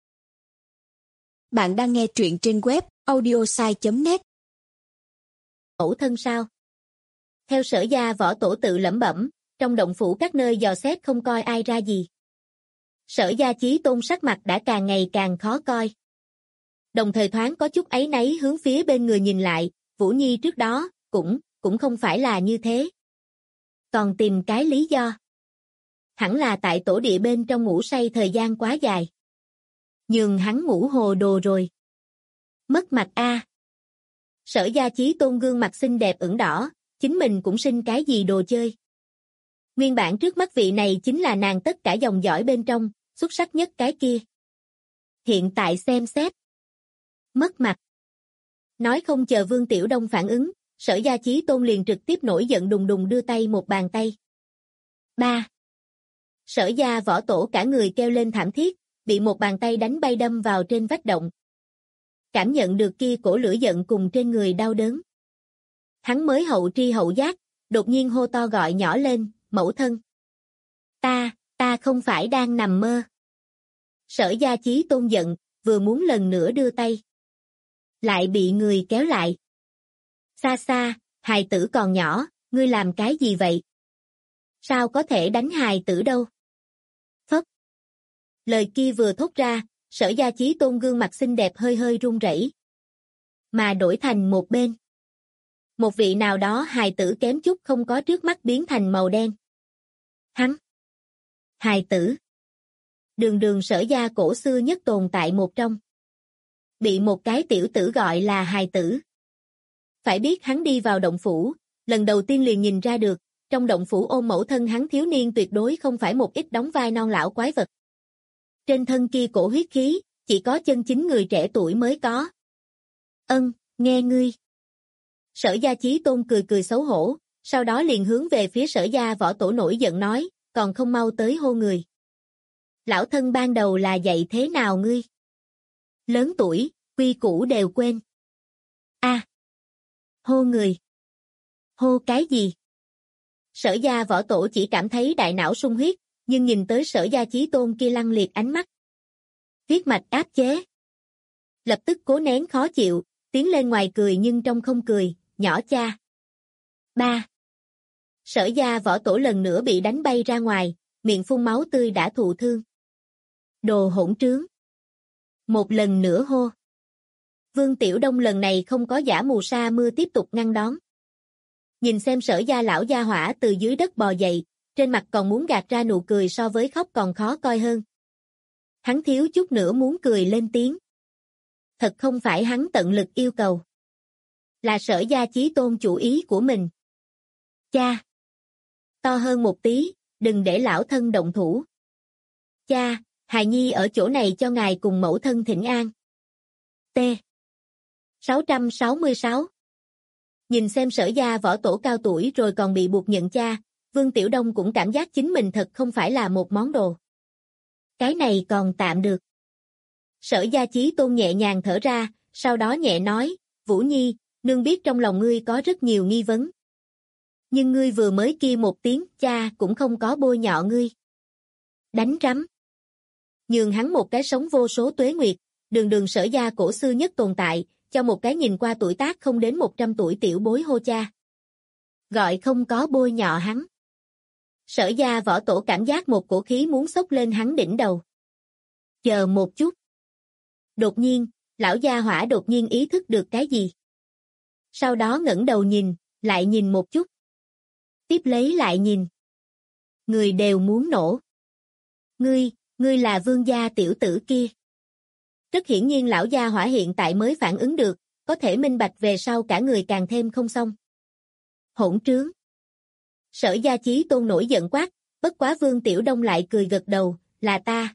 Bạn đang nghe truyện trên web audiosai.net. Mẫu thân sao? Theo Sở Gia Võ Tổ tự lẩm bẩm, trong động phủ các nơi dò xét không coi ai ra gì. Sở Gia Chí Tôn sắc mặt đã càng ngày càng khó coi. Đồng thời thoáng có chút áy náy hướng phía bên người nhìn lại, Vũ Nhi trước đó, cũng không phải là như thế. Còn tìm cái lý do. Hẳn là tại tổ địa bên trong ngủ say thời gian quá dài. Nhường hắn ngủ hồ đồ rồi. Mất mặt a. Sở Gia Chí Tôn gương mặt xinh đẹp ửng đỏ, chính mình cũng sinh cái gì đồ chơi. Nguyên bản trước mắt vị này chính là nàng tất cả dòng dõi bên trong, xuất sắc nhất cái kia. Hiện tại xem xét. Mất mặt. Nói không chờ Vương Tiểu Đông phản ứng, Sở Gia Chí Tôn liền trực tiếp nổi giận đùng đùng đưa tay một bàn tay. 3. Sở Gia Võ Tổ cả người kêu lên thảm thiết, bị một bàn tay đánh bay đâm vào trên vách động. Cảm nhận được kia cổ lửa giận cùng trên người đau đớn. Hắn mới hậu tri hậu giác, đột nhiên hô to gọi nhỏ lên, mẫu thân. Ta không phải đang nằm mơ. Sở Gia Chí Tôn giận, vừa muốn lần nữa đưa tay. Lại bị người kéo lại. Xa xa, hài tử còn nhỏ, ngươi làm cái gì vậy? Sao có thể đánh hài tử đâu? Phất. Lời kia vừa thốt ra, Sở Gia Chí Tôn gương mặt xinh đẹp hơi hơi run rẩy, mà đổi thành một bên. Một vị nào đó hài tử kém chút không có trước mắt biến thành màu đen. Hắn. Hài tử. Đường Sở Gia cổ xưa nhất tồn tại một trong. Bị một cái tiểu tử gọi là hài tử. Phải biết hắn đi vào động phủ, lần đầu tiên liền nhìn ra được, trong động phủ ôm mẫu thân hắn thiếu niên tuyệt đối không phải một ít đóng vai non lão quái vật. Trên thân kia cổ huyết khí, chỉ có chân chính người trẻ tuổi mới có. Nghe ngươi. Sở Gia Chí Tôn cười cười xấu hổ, sau đó liền hướng về phía Sở Gia Võ Tổ nổi giận nói, còn không mau tới hô người. Lão thân ban đầu là dạy thế nào ngươi? Lớn tuổi, quy củ đều quên. Hô người. Hô cái gì? Sở Gia Võ Tổ chỉ cảm thấy đại não sung huyết, nhưng nhìn tới Sở Gia Chí Tôn kia lăng liệt ánh mắt. Huyết mạch áp chế. Lập tức cố nén khó chịu, tiến lên ngoài cười nhưng trong không cười, nhỏ cha. 3. Sở Gia Võ Tổ lần nữa bị đánh bay ra ngoài, miệng phun máu tươi đã thụ thương. Đồ hỗn trướng. Một lần nữa hô. Vương Tiểu Đông lần này không có giả mù sa mưa tiếp tục ngăn đón. Nhìn xem Sở Gia lão gia hỏa từ dưới đất bò dậy, trên mặt còn muốn gạt ra nụ cười so với khóc còn khó coi hơn. Hắn thiếu chút nữa muốn cười lên tiếng. Thật không phải hắn tận lực yêu cầu. Là Sở Gia Chí Tôn chủ ý của mình. Cha. To hơn một tí, đừng để lão thân động thủ. Cha, hài nhi ở chỗ này cho ngài cùng mẫu thân thỉnh an. T. 666. Nhìn xem Sở Gia Võ Tổ cao tuổi rồi còn bị buộc nhận cha, Vương Tiểu Đông cũng cảm giác chính mình thật không phải là một món đồ. Cái này còn tạm được. Sở Gia Chí Tôn nhẹ nhàng thở ra, sau đó nhẹ nói, Vũ Nhi, nương biết trong lòng ngươi có rất nhiều nghi vấn. Nhưng ngươi vừa mới kia một tiếng, cha cũng không có bôi nhọ ngươi. Đánh rắm. Nhường hắn một cái sống vô số tuế nguyệt, đường Sở Gia cổ xưa nhất tồn tại, cho một cái nhìn qua tuổi tác không đến 100 tuổi tiểu bối hô cha. Gọi không có bôi nhọ hắn. Sở Gia Võ Tổ cảm giác một cổ khí muốn xốc lên hắn đỉnh đầu. Chờ một chút. Đột nhiên, lão gia hỏa đột nhiên ý thức được cái gì. Sau đó ngẩng đầu nhìn, lại nhìn một chút. Tiếp lấy lại nhìn. Người đều muốn nổ. Ngươi là vương gia tiểu tử kia. Rất hiển nhiên lão gia hỏa hiện tại mới phản ứng được, có thể minh bạch về sau cả người càng thêm không xong. Hỗn trướng. Sở Gia Chí Tôn nổi giận quát, bất quá Vương Tiểu Đông lại cười gật đầu, là ta.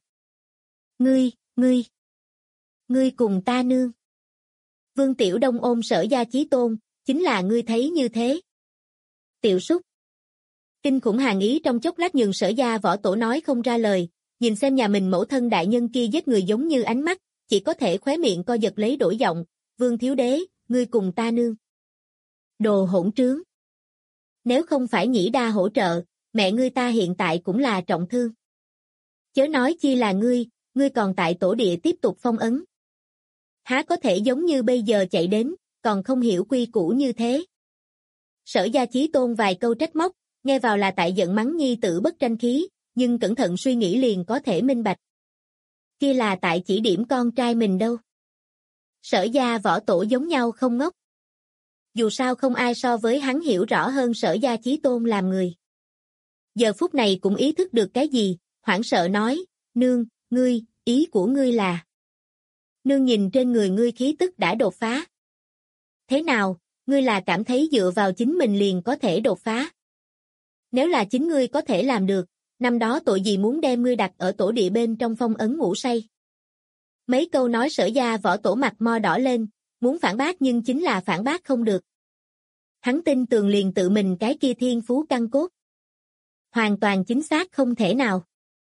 Ngươi cùng ta nương. Vương Tiểu Đông ôm Sở Gia Chí Tôn, chính là ngươi thấy như thế. Tiểu súc. Kinh khủng hàn ý trong chốc lát nhường Sở Gia Võ Tổ nói không ra lời, nhìn xem nhà mình mẫu thân đại nhân kia giết người giống như ánh mắt, chỉ có thể khóe miệng co giật lấy đổi giọng, Vương Thiếu Đế, ngươi cùng ta nương. Đồ hỗn trướng. Nếu không phải Nhĩ Đa hỗ trợ, mẹ ngươi ta hiện tại cũng là trọng thương. Chớ nói chi là ngươi còn tại tổ địa tiếp tục phong ấn. Há có thể giống như bây giờ chạy đến, còn không hiểu quy củ như thế. Sở Gia Chí Tôn vài câu trách móc, nghe vào là tại giận mắng nhi tử bất tranh khí, nhưng cẩn thận suy nghĩ liền có thể minh bạch. Kia là tại chỉ điểm con trai mình đâu. Sở gia võ tổ giống nhau không ngốc. Dù sao không ai so với hắn hiểu rõ hơn Sở gia Chí Tôn làm người. Giờ phút này cũng ý thức được cái gì, hoảng sợ nói, nương, ngươi, ý của ngươi là. Nương nhìn trên người ngươi khí tức đã đột phá. Thế nào, ngươi là cảm thấy dựa vào chính mình liền có thể đột phá? Nếu là chính ngươi có thể làm được, năm đó tội gì muốn đem ngươi đặt ở tổ địa bên trong phong ấn ngủ say? Mấy câu nói Sở gia võ tổ mặt mo đỏ lên, muốn phản bác nhưng chính là phản bác không được. Hắn tin tưởng liền tự mình cái kia thiên phú căn cốt. Hoàn toàn chính xác không thể nào.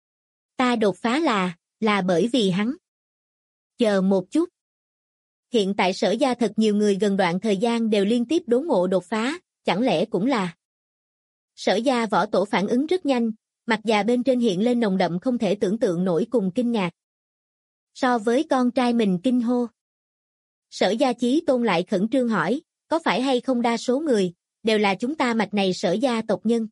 Ta đột phá là bởi vì hắn. Chờ một chút. Hiện tại Sở gia thật nhiều người gần đoạn thời gian đều liên tiếp đốn ngộ đột phá, chẳng lẽ cũng là. Sở gia võ tổ phản ứng rất nhanh, mặt già bên trên hiện lên nồng đậm không thể tưởng tượng nổi cùng kinh ngạc. So với con trai mình kinh hô. Sở gia Chí Tôn lại khẩn trương hỏi, có phải hay không đa số người, đều là chúng ta mạch này Sở gia tộc nhân?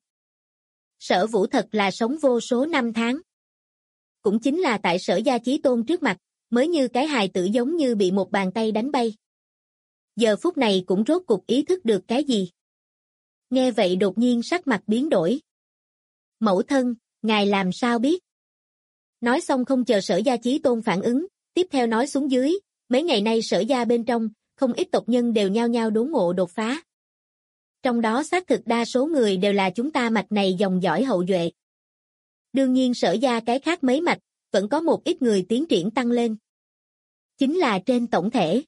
Sở Vũ thật là sống vô số năm tháng. Cũng chính là tại Sở gia Chí Tôn trước mặt, mới như cái hài tử giống như bị một bàn tay đánh bay. Giờ phút này cũng rốt cục ý thức được cái gì. Nghe vậy đột nhiên sắc mặt biến đổi. Mẫu thân, ngài làm sao biết? Nói xong không chờ Sở gia Chí Tôn phản ứng, tiếp theo nói xuống dưới, mấy ngày nay Sở gia bên trong, không ít tộc nhân đều nhao nhao đốn ngộ đột phá. Trong đó xác thực đa số người đều là chúng ta mạch này dòng dõi hậu duệ. Đương nhiên Sở gia cái khác mấy mạch, vẫn có một ít người tiến triển tăng lên. Chính là trên tổng thể.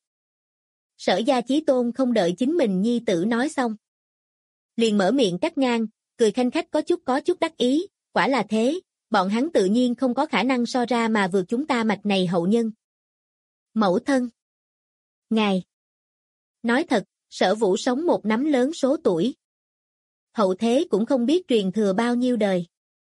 Sở gia Chí Tôn không đợi chính mình nhi tử nói xong. Liền mở miệng cắt ngang, cười khanh khách có chút đắc ý, quả là thế, bọn hắn tự nhiên không có khả năng so ra mà vượt chúng ta mạch này hậu nhân. Mẫu thân. Ngài. Nói thật, Sở Vũ sống một nắm lớn số tuổi. Hậu thế cũng không biết truyền thừa bao nhiêu đời.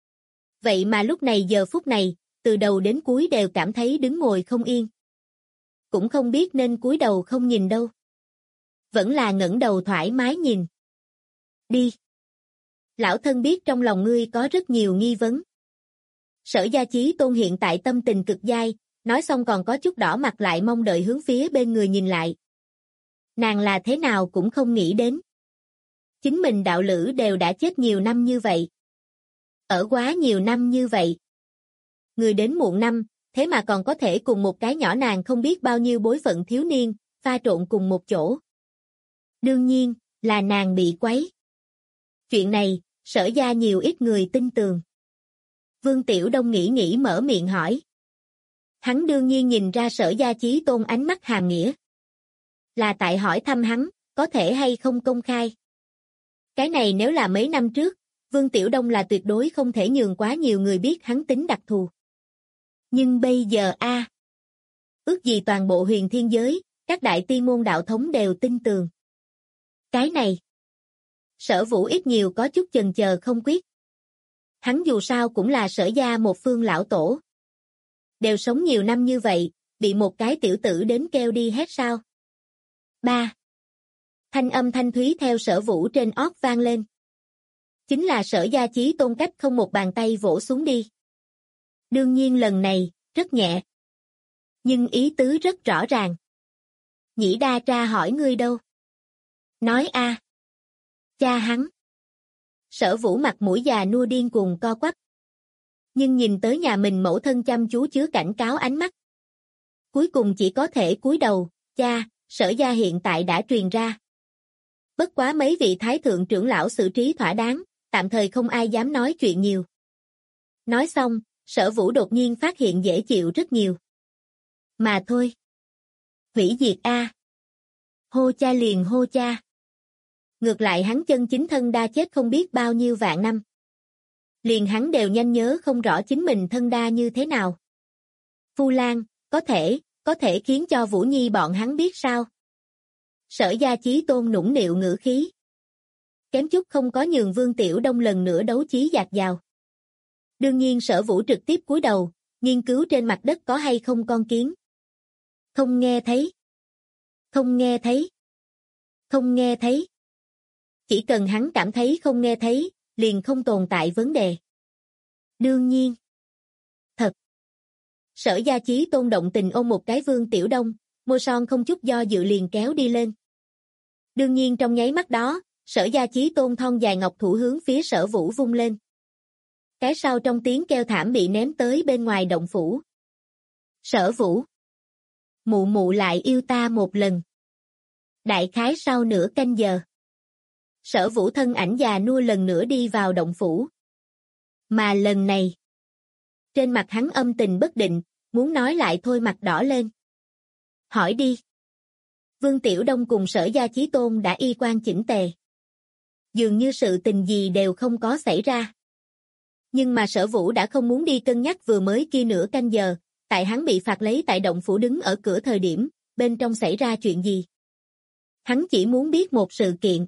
Vậy mà lúc này giờ phút này, từ đầu đến cuối đều cảm thấy đứng ngồi không yên. Cũng không biết nên cúi đầu không nhìn đâu. Vẫn là ngẩng đầu thoải mái nhìn. Đi. Lão thân biết trong lòng ngươi có rất nhiều nghi vấn. Sở gia Chí Tôn hiện tại tâm tình cực dai, nói xong còn có chút đỏ mặt lại mong đợi hướng phía bên người nhìn lại. Nàng là thế nào cũng không nghĩ đến. Chính mình đạo lữ đều đã chết nhiều năm như vậy. Ở quá nhiều năm như vậy. Người đến muộn năm, thế mà còn có thể cùng một cái nhỏ nàng không biết bao nhiêu bối phận thiếu niên, pha trộn cùng một chỗ. Đương nhiên, là nàng bị quấy. Chuyện này, Sở gia nhiều ít người tin tường. Vương Tiểu Đông nghĩ mở miệng hỏi. Hắn đương nhiên nhìn ra Sở gia Chí Tôn ánh mắt hàm nghĩa. Là tại hỏi thăm hắn, có thể hay không công khai. Cái này nếu là mấy năm trước, Vương Tiểu Đông là tuyệt đối không thể nhường quá nhiều người biết hắn tính đặc thù. Nhưng bây giờ ước gì toàn bộ huyền thiên giới, các đại tiên môn đạo thống đều tin tường. Cái này, Sở Vũ ít nhiều có chút chần chờ không quyết. Hắn dù sao cũng là Sở gia một phương lão tổ. Đều sống nhiều năm như vậy, bị một cái tiểu tử đến kêu đi hết sao? 3. Thanh âm thanh thúy theo Sở Vũ trên ót vang lên. Chính là Sở gia Chí Tôn cách không một bàn tay vỗ xuống đi. Đương nhiên lần này, rất nhẹ. Nhưng ý tứ rất rõ ràng. Nhĩ đa tra hỏi ngươi đâu? Nói cha hắn. Sở Vũ mặt mũi già nua điên cuồng co quắp. Nhưng nhìn tới nhà mình mẫu thân chăm chú chứa cảnh cáo ánh mắt. Cuối cùng chỉ có thể cúi đầu, cha, Sở gia hiện tại đã truyền ra. Bất quá mấy vị thái thượng trưởng lão xử trí thỏa đáng, tạm thời không ai dám nói chuyện nhiều. Nói xong, Sở Vũ đột nhiên phát hiện dễ chịu rất nhiều. Mà thôi. Hủy diệt Hô cha liền hô cha. Ngược lại hắn chân chính thân đa chết không biết bao nhiêu vạn năm. Liền hắn đều nhanh nhớ không rõ chính mình thân đa như thế nào. Phu Lan, có thể khiến cho Vũ Nhi bọn hắn biết sao? Sở gia Chí Tôn nũng nịu ngữ khí. Kém chút không có nhường Vương Tiểu Đông lần nữa đấu chí dạt dào. Đương nhiên Sở Vũ trực tiếp cúi đầu, nghiên cứu trên mặt đất có hay không con kiến. Không nghe thấy. Không nghe thấy. Không nghe thấy. Chỉ cần hắn cảm thấy không nghe thấy, liền không tồn tại vấn đề. Đương nhiên. Thật. Sở gia Chí Tôn động tình ôm một cái Vương Tiểu Đông, môi son không chút do dự liền kéo đi lên. Đương nhiên trong nháy mắt đó, Sở Gia Chí Tôn thon dài ngọc thủ hướng phía Sở Vũ vung lên. Cái sau trong tiếng kêu thảm bị ném tới bên ngoài động phủ. Sở Vũ, mụ mụ lại yêu ta một lần. Đại khái sau nửa canh giờ, Sở Vũ thân ảnh già nua lần nữa đi vào động phủ. Mà lần này, trên mặt hắn âm tình bất định, muốn nói lại thôi mặt đỏ lên. Hỏi đi. Vương Tiểu Đông cùng Sở Gia Chí Tôn đã y quan chỉnh tề. Dường như sự tình gì đều không có xảy ra. Nhưng mà Sở Vũ đã không muốn đi cân nhắc vừa mới kia nửa canh giờ, tại hắn bị phạt lấy tại động phủ đứng ở cửa thời điểm, bên trong xảy ra chuyện gì. Hắn chỉ muốn biết một sự kiện.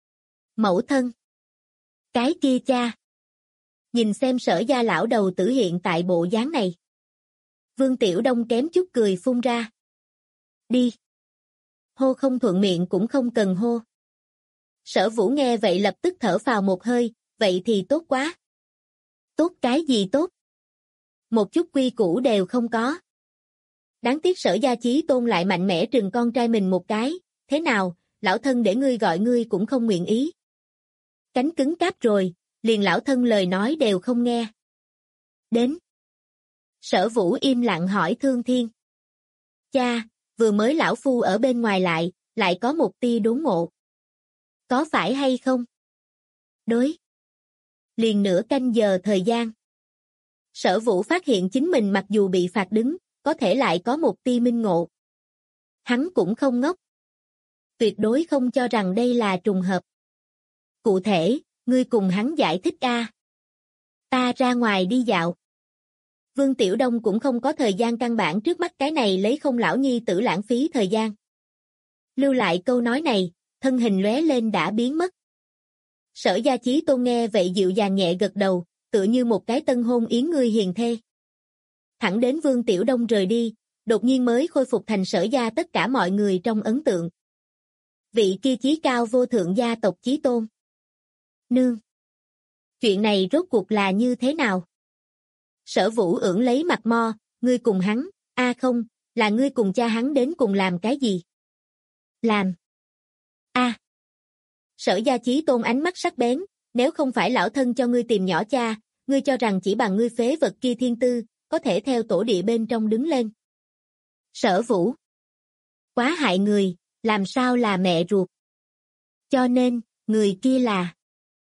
Mẫu thân. Cái kia cha. Nhìn xem Sở Gia lão đầu tử hiện tại bộ dáng này. Vương Tiểu Đông kém chút cười phun ra. Đi. Hô không thuận miệng cũng không cần hô. Sở Vũ nghe vậy lập tức thở phào một hơi, vậy thì tốt quá. Tốt cái gì tốt? Một chút quy củ đều không có. Đáng tiếc Sở Gia Chí Tôn lại mạnh mẽ trừng con trai mình một cái, thế nào, lão thân để ngươi gọi ngươi cũng không nguyện ý. Cánh cứng cáp rồi, liền lão thân lời nói đều không nghe. Đến. Sở Vũ im lặng hỏi Thương Thiên. Cha, vừa mới lão phu ở bên ngoài lại có một tia đốn ngộ. Có phải hay không? Đối. Liền nửa canh giờ thời gian. Sở Vũ phát hiện chính mình mặc dù bị phạt đứng, có thể lại có một tia minh ngộ. Hắn cũng không ngốc. Tuyệt đối không cho rằng đây là trùng hợp. Cụ thể, ngươi cùng hắn giải thích a. Ta ra ngoài đi dạo. Vương Tiểu Đông cũng không có thời gian căn bản trước mắt cái này lấy không lão nhi tử lãng phí thời gian. Lưu lại câu nói này, thân hình lóe lên đã biến mất. Sở Gia Chí Tôn nghe vậy dịu dàng nhẹ gật đầu, tựa như một cái tân hôn yến ngươi hiền thê. Thẳng đến Vương Tiểu Đông rời đi, đột nhiên mới khôi phục thành Sở Gia tất cả mọi người trong ấn tượng. Vị kia chí cao vô thượng gia tộc Chí Tôn. Nương. Chuyện này rốt cuộc là như thế nào? Sở Vũ ưỡn lấy mặt mo, ngươi cùng hắn, không, là ngươi cùng cha hắn đến cùng làm cái gì? Làm. Sở Gia Chí Tôn ánh mắt sắc bén, nếu không phải lão thân cho ngươi tìm nhỏ cha, ngươi cho rằng chỉ bằng ngươi phế vật kia thiên tư, có thể theo tổ địa bên trong đứng lên. Sở Vũ. Quá hại người, làm sao là mẹ ruột? Cho nên, người kia là...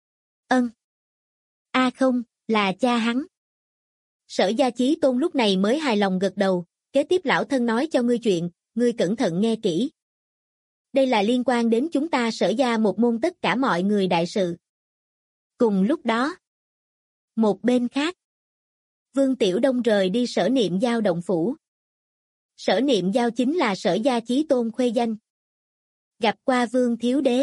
Không, là cha hắn. Sở Gia Chí Tôn lúc này mới hài lòng gật đầu, kế tiếp lão thân nói cho ngươi chuyện, ngươi cẩn thận nghe kỹ. Đây là liên quan đến chúng ta Sở Gia một môn tất cả mọi người đại sự. Cùng lúc đó, một bên khác, Vương Tiểu Đông rời đi Sở Niệm Giao động phủ. Sở Niệm Giao chính là Sở Gia Chí Tôn khuê danh. Gặp qua Vương Thiếu Đế.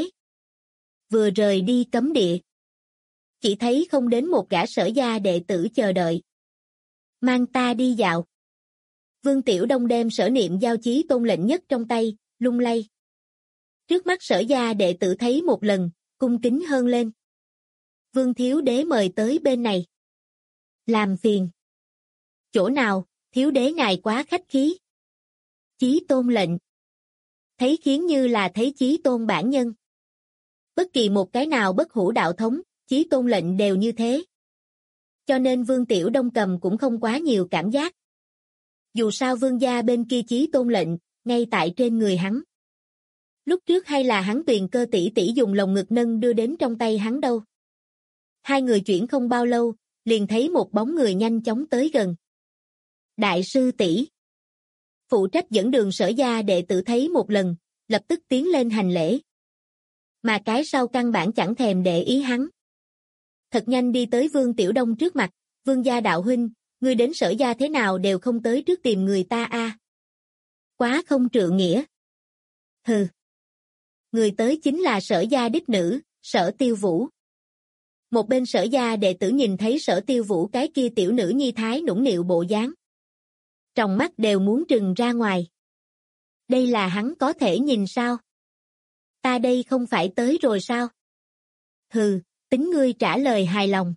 Vừa rời đi cấm địa, chỉ thấy không đến một gã Sở Gia đệ tử chờ đợi. Mang ta đi dạo. Vương Tiểu Đông đem Sở Niệm Giao Chí Tôn lệnh nhất trong tay, lung lay. Trước mắt Sở Gia đệ tử thấy một lần, cung kính hơn lên. Vương Thiếu Đế mời tới bên này. Làm phiền. Chỗ nào, Thiếu Đế ngài quá khách khí. Chí Tôn lệnh. Thấy khiến như là thấy Chí Tôn bản nhân. Bất kỳ một cái nào bất hủ đạo thống, Chí Tôn lệnh đều như thế. Cho nên Vương Tiểu Đông cầm cũng không quá nhiều cảm giác. Dù sao Vương gia bên kia Chí Tôn lệnh, ngay tại trên người hắn. Lúc trước hay là hắn Tuyền Cơ tỷ tỷ dùng lồng ngực nâng đưa đến trong tay hắn đâu. Hai người chuyển không bao lâu, liền thấy một bóng người nhanh chóng tới gần. Đại sư tỷ. Phụ trách dẫn đường Sở Gia đệ tử thấy một lần, lập tức tiến lên hành lễ. Mà cái sau căn bản chẳng thèm để ý hắn. Thật nhanh đi tới Vương Tiểu Đông trước mặt, Vương gia đạo huynh, ngươi đến Sở Gia thế nào đều không tới trước tìm người ta a. Quá không trượng nghĩa. Hừ. Người tới chính là Sở Gia đích nữ, Sở Tiêu Vũ. Một bên Sở Gia đệ tử nhìn thấy Sở Tiêu Vũ cái kia tiểu nữ nhi thái nũng nịu bộ dáng. Trong mắt đều muốn trừng ra ngoài. Đây là hắn có thể nhìn sao? Ta đây không phải tới rồi sao? Hừ, tính ngươi trả lời hài lòng.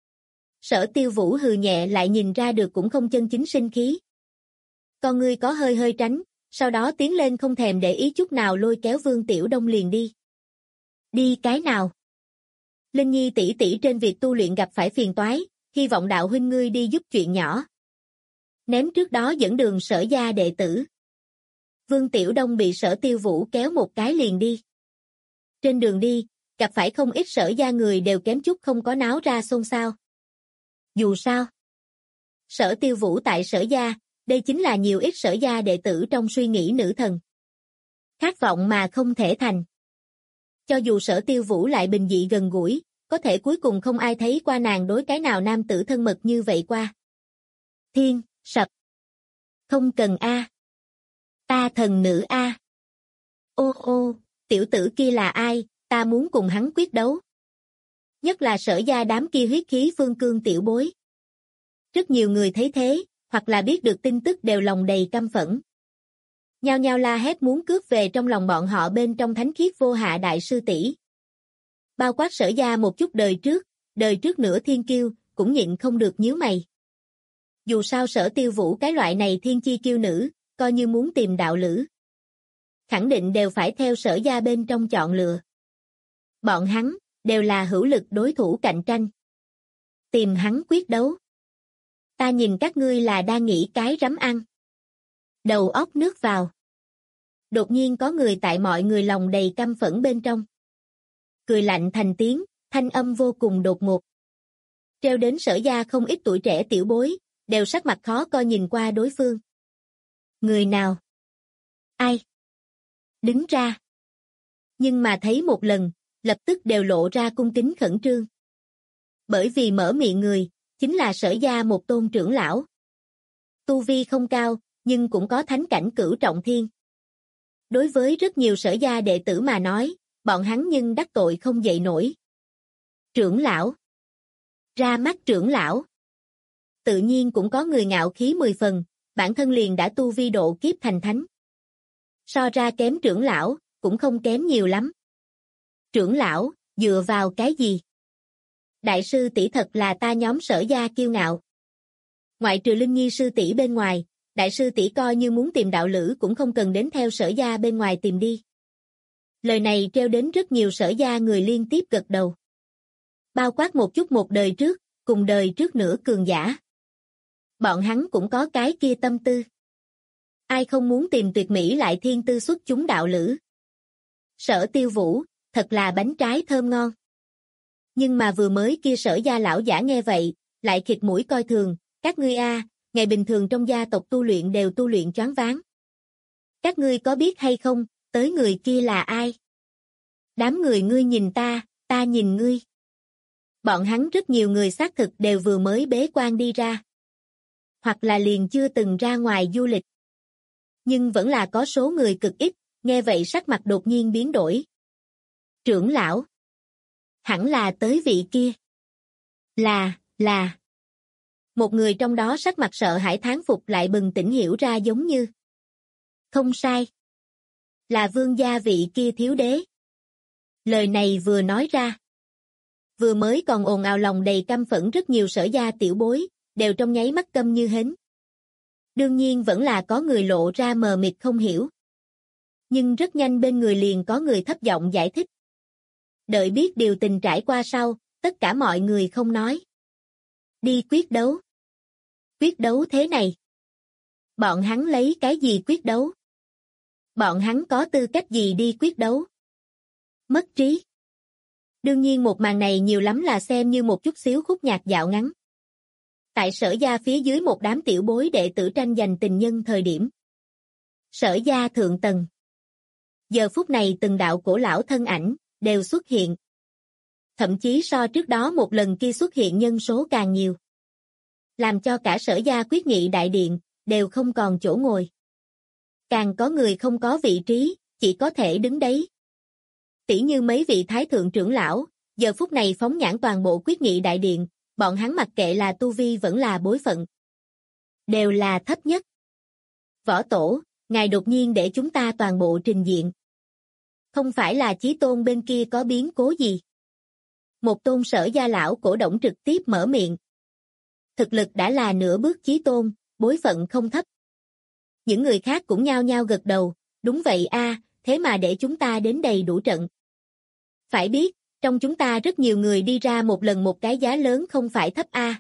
Sở Tiêu Vũ hừ nhẹ lại nhìn ra được cũng không chân chính sinh khí. Con ngươi có hơi hơi tránh, Sau đó tiến lên không thèm để ý chút nào lôi kéo Vương Tiểu Đông liền đi. Đi cái nào? Linh Nhi tỷ tỷ trên việc tu luyện gặp phải phiền toái, hy vọng đạo huynh ngươi đi giúp chuyện nhỏ. Ném trước đó dẫn đường Sở gia đệ tử. Vương Tiểu Đông bị Sở Tiêu Vũ kéo một cái liền đi. Trên đường đi, gặp phải không ít Sở gia người đều kém chút không có náo ra xôn xao. Dù sao, Sở Tiêu Vũ tại Sở gia, đây chính là nhiều ít Sở gia đệ tử trong suy nghĩ nữ thần. Khát vọng mà không thể thành. Cho dù Sở Tiêu Vũ lại bình dị gần gũi, có thể cuối cùng không ai thấy qua nàng đối cái nào nam tử thân mật như vậy qua. Thiên, sập. Không cần a. Ta thần nữ a. Ô ô, tiểu tử kia là ai, ta muốn cùng hắn quyết đấu. Nhất là Sở gia đám kia huyết khí phương cương tiểu bối. Rất nhiều người thấy thế, hoặc là biết được tin tức đều lòng đầy căm phẫn. Nhao nhao la hét muốn cướp về trong lòng bọn họ bên trong thánh khiết vô hạ đại sư tỷ. Bao quát Sở gia một chút đời trước nửa thiên kiêu, cũng nhịn không được nhíu mày. Dù sao Sở Tiêu Vũ cái loại này thiên chi kiêu nữ, coi như muốn tìm đạo lữ. Khẳng định đều phải theo Sở gia bên trong chọn lựa. Bọn hắn, đều là hữu lực đối thủ cạnh tranh. Tìm hắn quyết đấu. Ta nhìn các ngươi là đang nghĩ cái rắm ăn. Đầu óc nước vào. Đột nhiên có người tại mọi người lòng đầy căm phẫn bên trong. Cười lạnh thành tiếng, thanh âm vô cùng đột ngột. Treo đến Sở gia không ít tuổi trẻ tiểu bối, đều sắc mặt khó coi nhìn qua đối phương. Người nào? Ai? Đứng ra. Nhưng mà thấy một lần, lập tức đều lộ ra cung kính khẩn trương. Bởi vì mở miệng người, chính là Sở gia một tôn trưởng lão. Tu vi không cao, nhưng cũng có thánh cảnh cửu trọng thiên. Đối với rất nhiều Sở gia đệ tử mà nói, bọn hắn nhưng đắc tội không dậy nổi. Trưởng lão. Ra mắt trưởng lão. Tự nhiên cũng có người ngạo khí 10 phần, bản thân liền đã tu vi độ kiếp thành thánh. So ra kém trưởng lão, cũng không kém nhiều lắm. Trưởng lão, dựa vào cái gì? Đại sư tỷ thật là ta nhóm Sở gia kiêu ngạo. Ngoại trừ Linh Nhi sư tỷ bên ngoài, đại sư tỷ coi như muốn tìm đạo lữ cũng không cần đến theo Sở gia bên ngoài tìm đi. Lời này treo đến rất nhiều Sở gia người liên tiếp gật đầu. Bao quát một chút một đời trước, cùng đời trước nữa cường giả. Bọn hắn cũng có cái kia tâm tư. Ai không muốn tìm tuyệt mỹ lại thiên tư xuất chúng đạo lữ. Sở Tiêu Vũ, thật là bánh trái thơm ngon. Nhưng mà vừa mới kia Sở gia lão giả nghe vậy, lại khịt mũi coi thường, các ngươi a, ngày bình thường trong gia tộc tu luyện đều tu luyện choáng váng. Các ngươi có biết hay không, tới người kia là ai? Đám người ngươi nhìn ta, ta nhìn ngươi. Bọn hắn rất nhiều người xác thực đều vừa mới bế quan đi ra. Hoặc là liền chưa từng ra ngoài du lịch. Nhưng vẫn là có số người cực ít, nghe vậy sắc mặt đột nhiên biến đổi. Trưởng lão. Hẳn là tới vị kia. Là. Một người trong đó sắc mặt sợ hãi thán phục lại bừng tỉnh hiểu ra giống như. Không sai. Là vương gia vị kia thiếu đế. Lời này vừa nói ra. Vừa mới còn ồn ào lòng đầy căm phẫn rất nhiều Sở gia tiểu bối, đều trong nháy mắt câm như hến. Đương nhiên vẫn là có người lộ ra mờ mịt không hiểu. Nhưng rất nhanh bên người liền có người thấp giọng giải thích. Đợi biết điều tình trải qua sau, tất cả mọi người không nói. Đi quyết đấu. Quyết đấu thế này. Bọn hắn lấy cái gì quyết đấu? Bọn hắn có tư cách gì đi quyết đấu? Mất trí. Đương nhiên một màn này nhiều lắm là xem như một chút xíu khúc nhạc dạo ngắn. Tại Sở gia phía dưới một đám tiểu bối đệ tử tranh giành tình nhân thời điểm. Sở gia thượng tầng. Giờ phút này từng đạo cổ lão thân ảnh, đều xuất hiện. Thậm chí so trước đó một lần kia xuất hiện nhân số càng nhiều. Làm cho cả Sở gia quyết nghị đại điện, đều không còn chỗ ngồi. Càng có người không có vị trí, chỉ có thể đứng đấy. Tỉ như mấy vị thái thượng trưởng lão, giờ phút này phóng nhãn toàn bộ quyết nghị đại điện, bọn hắn mặc kệ là tu vi vẫn là bối phận. Đều là thấp nhất. Võ tổ, ngài đột nhiên để chúng ta toàn bộ trình diện. Không phải là Chí Tôn bên kia có biến cố gì. Một tôn Sở gia lão cổ động trực tiếp mở miệng. Thực lực đã là nửa bước Chí Tôn, bối phận không thấp. Những người khác cũng nhao nhao gật đầu, đúng vậy a, thế mà để chúng ta đến đầy đủ trận. Phải biết, trong chúng ta rất nhiều người đi ra một lần một cái giá lớn không phải thấp a.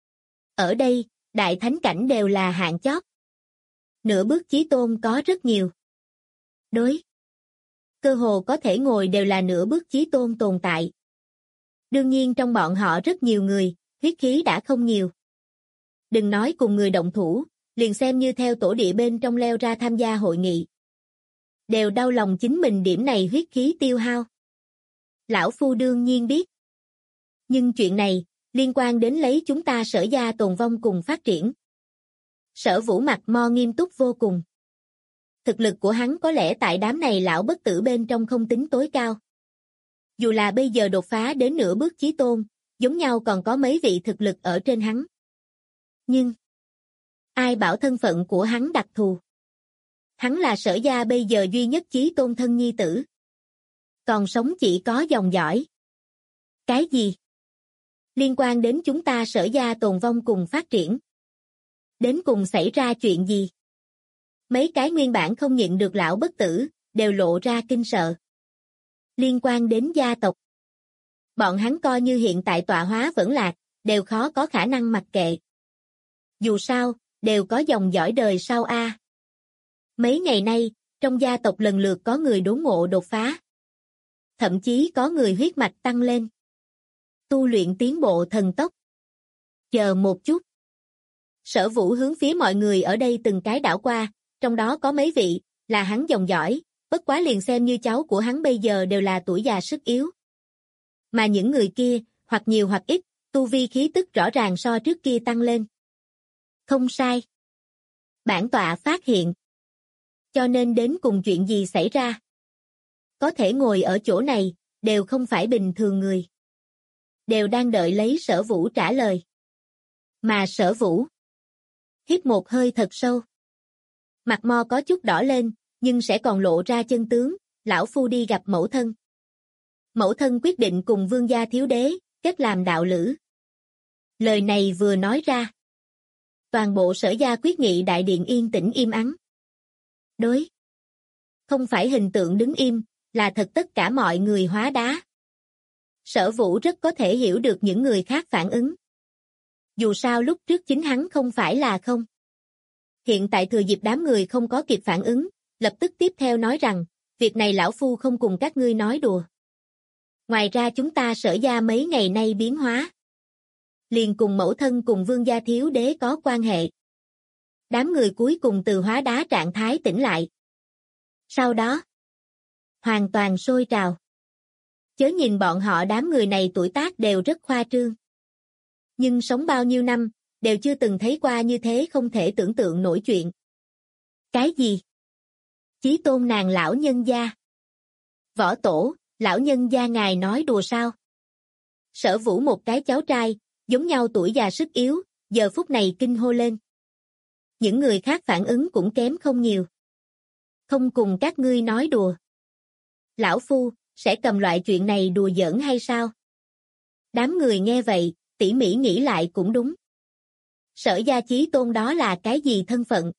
Ở đây, đại thánh cảnh đều là hạng chót. Nửa bước chí tôn có rất nhiều. Đối. Cơ hồ có thể ngồi đều là nửa bước chí tôn tồn tại. Đương nhiên trong bọn họ rất nhiều người, huyết khí đã không nhiều. Đừng nói cùng người động thủ, liền xem như theo tổ địa bên trong leo ra tham gia hội nghị. Đều đau lòng chính mình điểm này huyết khí tiêu hao. Lão Phu đương nhiên biết. Nhưng chuyện này, liên quan đến lấy chúng ta Sở gia tồn vong cùng phát triển. Sở Vũ mặt mo nghiêm túc vô cùng. Thực lực của hắn có lẽ tại đám này lão bất tử bên trong không tính tối cao. Dù là bây giờ đột phá đến nửa bước chí tôn, giống nhau còn có mấy vị thực lực ở trên hắn. Nhưng, ai bảo thân phận của hắn đặc thù? Hắn là Sở gia bây giờ duy nhất chí tôn thân nhi tử. Còn sống chỉ có dòng dõi. Cái gì? Liên quan đến chúng ta Sở gia tồn vong cùng phát triển. Đến cùng xảy ra chuyện gì? Mấy cái nguyên bản không nhịn được lão bất tử, đều lộ ra kinh sợ. Liên quan đến gia tộc. Bọn hắn coi như hiện tại tọa hóa vẫn lạc, đều khó có khả năng mặc kệ. Dù sao, đều có dòng dõi đời sau a. Mấy ngày nay, trong gia tộc lần lượt có người đốn ngộ đột phá. Thậm chí có người huyết mạch tăng lên. Tu luyện tiến bộ thần tốc. Chờ một chút. Sở Vũ hướng phía mọi người ở đây từng cái đảo qua, trong đó có mấy vị, là hắn dòng dõi, bất quá liền xem như cháu của hắn bây giờ đều là tuổi già sức yếu. Mà những người kia, hoặc nhiều hoặc ít, tu vi khí tức rõ ràng so trước kia tăng lên. Không sai. Bản tọa phát hiện. Cho nên đến cùng chuyện gì xảy ra? Có thể ngồi ở chỗ này, đều không phải bình thường người. Đều đang đợi lấy Sở Vũ trả lời. Mà Sở Vũ hít một hơi thật sâu. Mặt mo có chút đỏ lên, nhưng sẽ còn lộ ra chân tướng, lão phu đi gặp mẫu thân. Mẫu thân quyết định cùng vương gia thiếu đế, kết làm đạo lữ. Lời này vừa nói ra. Toàn bộ Sở gia quyết nghị đại điện yên tĩnh im ắng. Đối. Không phải hình tượng đứng im, là thật tất cả mọi người hóa đá. Sở Vũ rất có thể hiểu được những người khác phản ứng. Dù sao lúc trước chính hắn không phải là không. Hiện tại thừa dịp đám người không có kịp phản ứng, lập tức tiếp theo nói rằng, việc này lão phu không cùng các ngươi nói đùa. Ngoài ra chúng ta Sở gia mấy ngày nay biến hóa. Liền cùng mẫu thân cùng vương gia thiếu đế có quan hệ. Đám người cuối cùng từ hóa đá trạng thái tỉnh lại. Sau đó, hoàn toàn sôi trào. Chớ nhìn bọn họ đám người này tuổi tác đều rất khoa trương. Nhưng sống bao nhiêu năm, đều chưa từng thấy qua như thế không thể tưởng tượng nổi chuyện. Cái gì? Chí tôn nàng lão nhân gia. Võ tổ, lão nhân gia ngài nói đùa sao? Sở Vũ một cái cháu trai, giống nhau tuổi già sức yếu, giờ phút này kinh hô lên. Những người khác phản ứng cũng kém không nhiều. Không cùng các ngươi nói đùa. Lão phu, sẽ cầm loại chuyện này đùa giỡn hay sao? Đám người nghe vậy, tỉ mỉ nghĩ lại cũng đúng. Sở gia chí tôn đó là cái gì thân phận?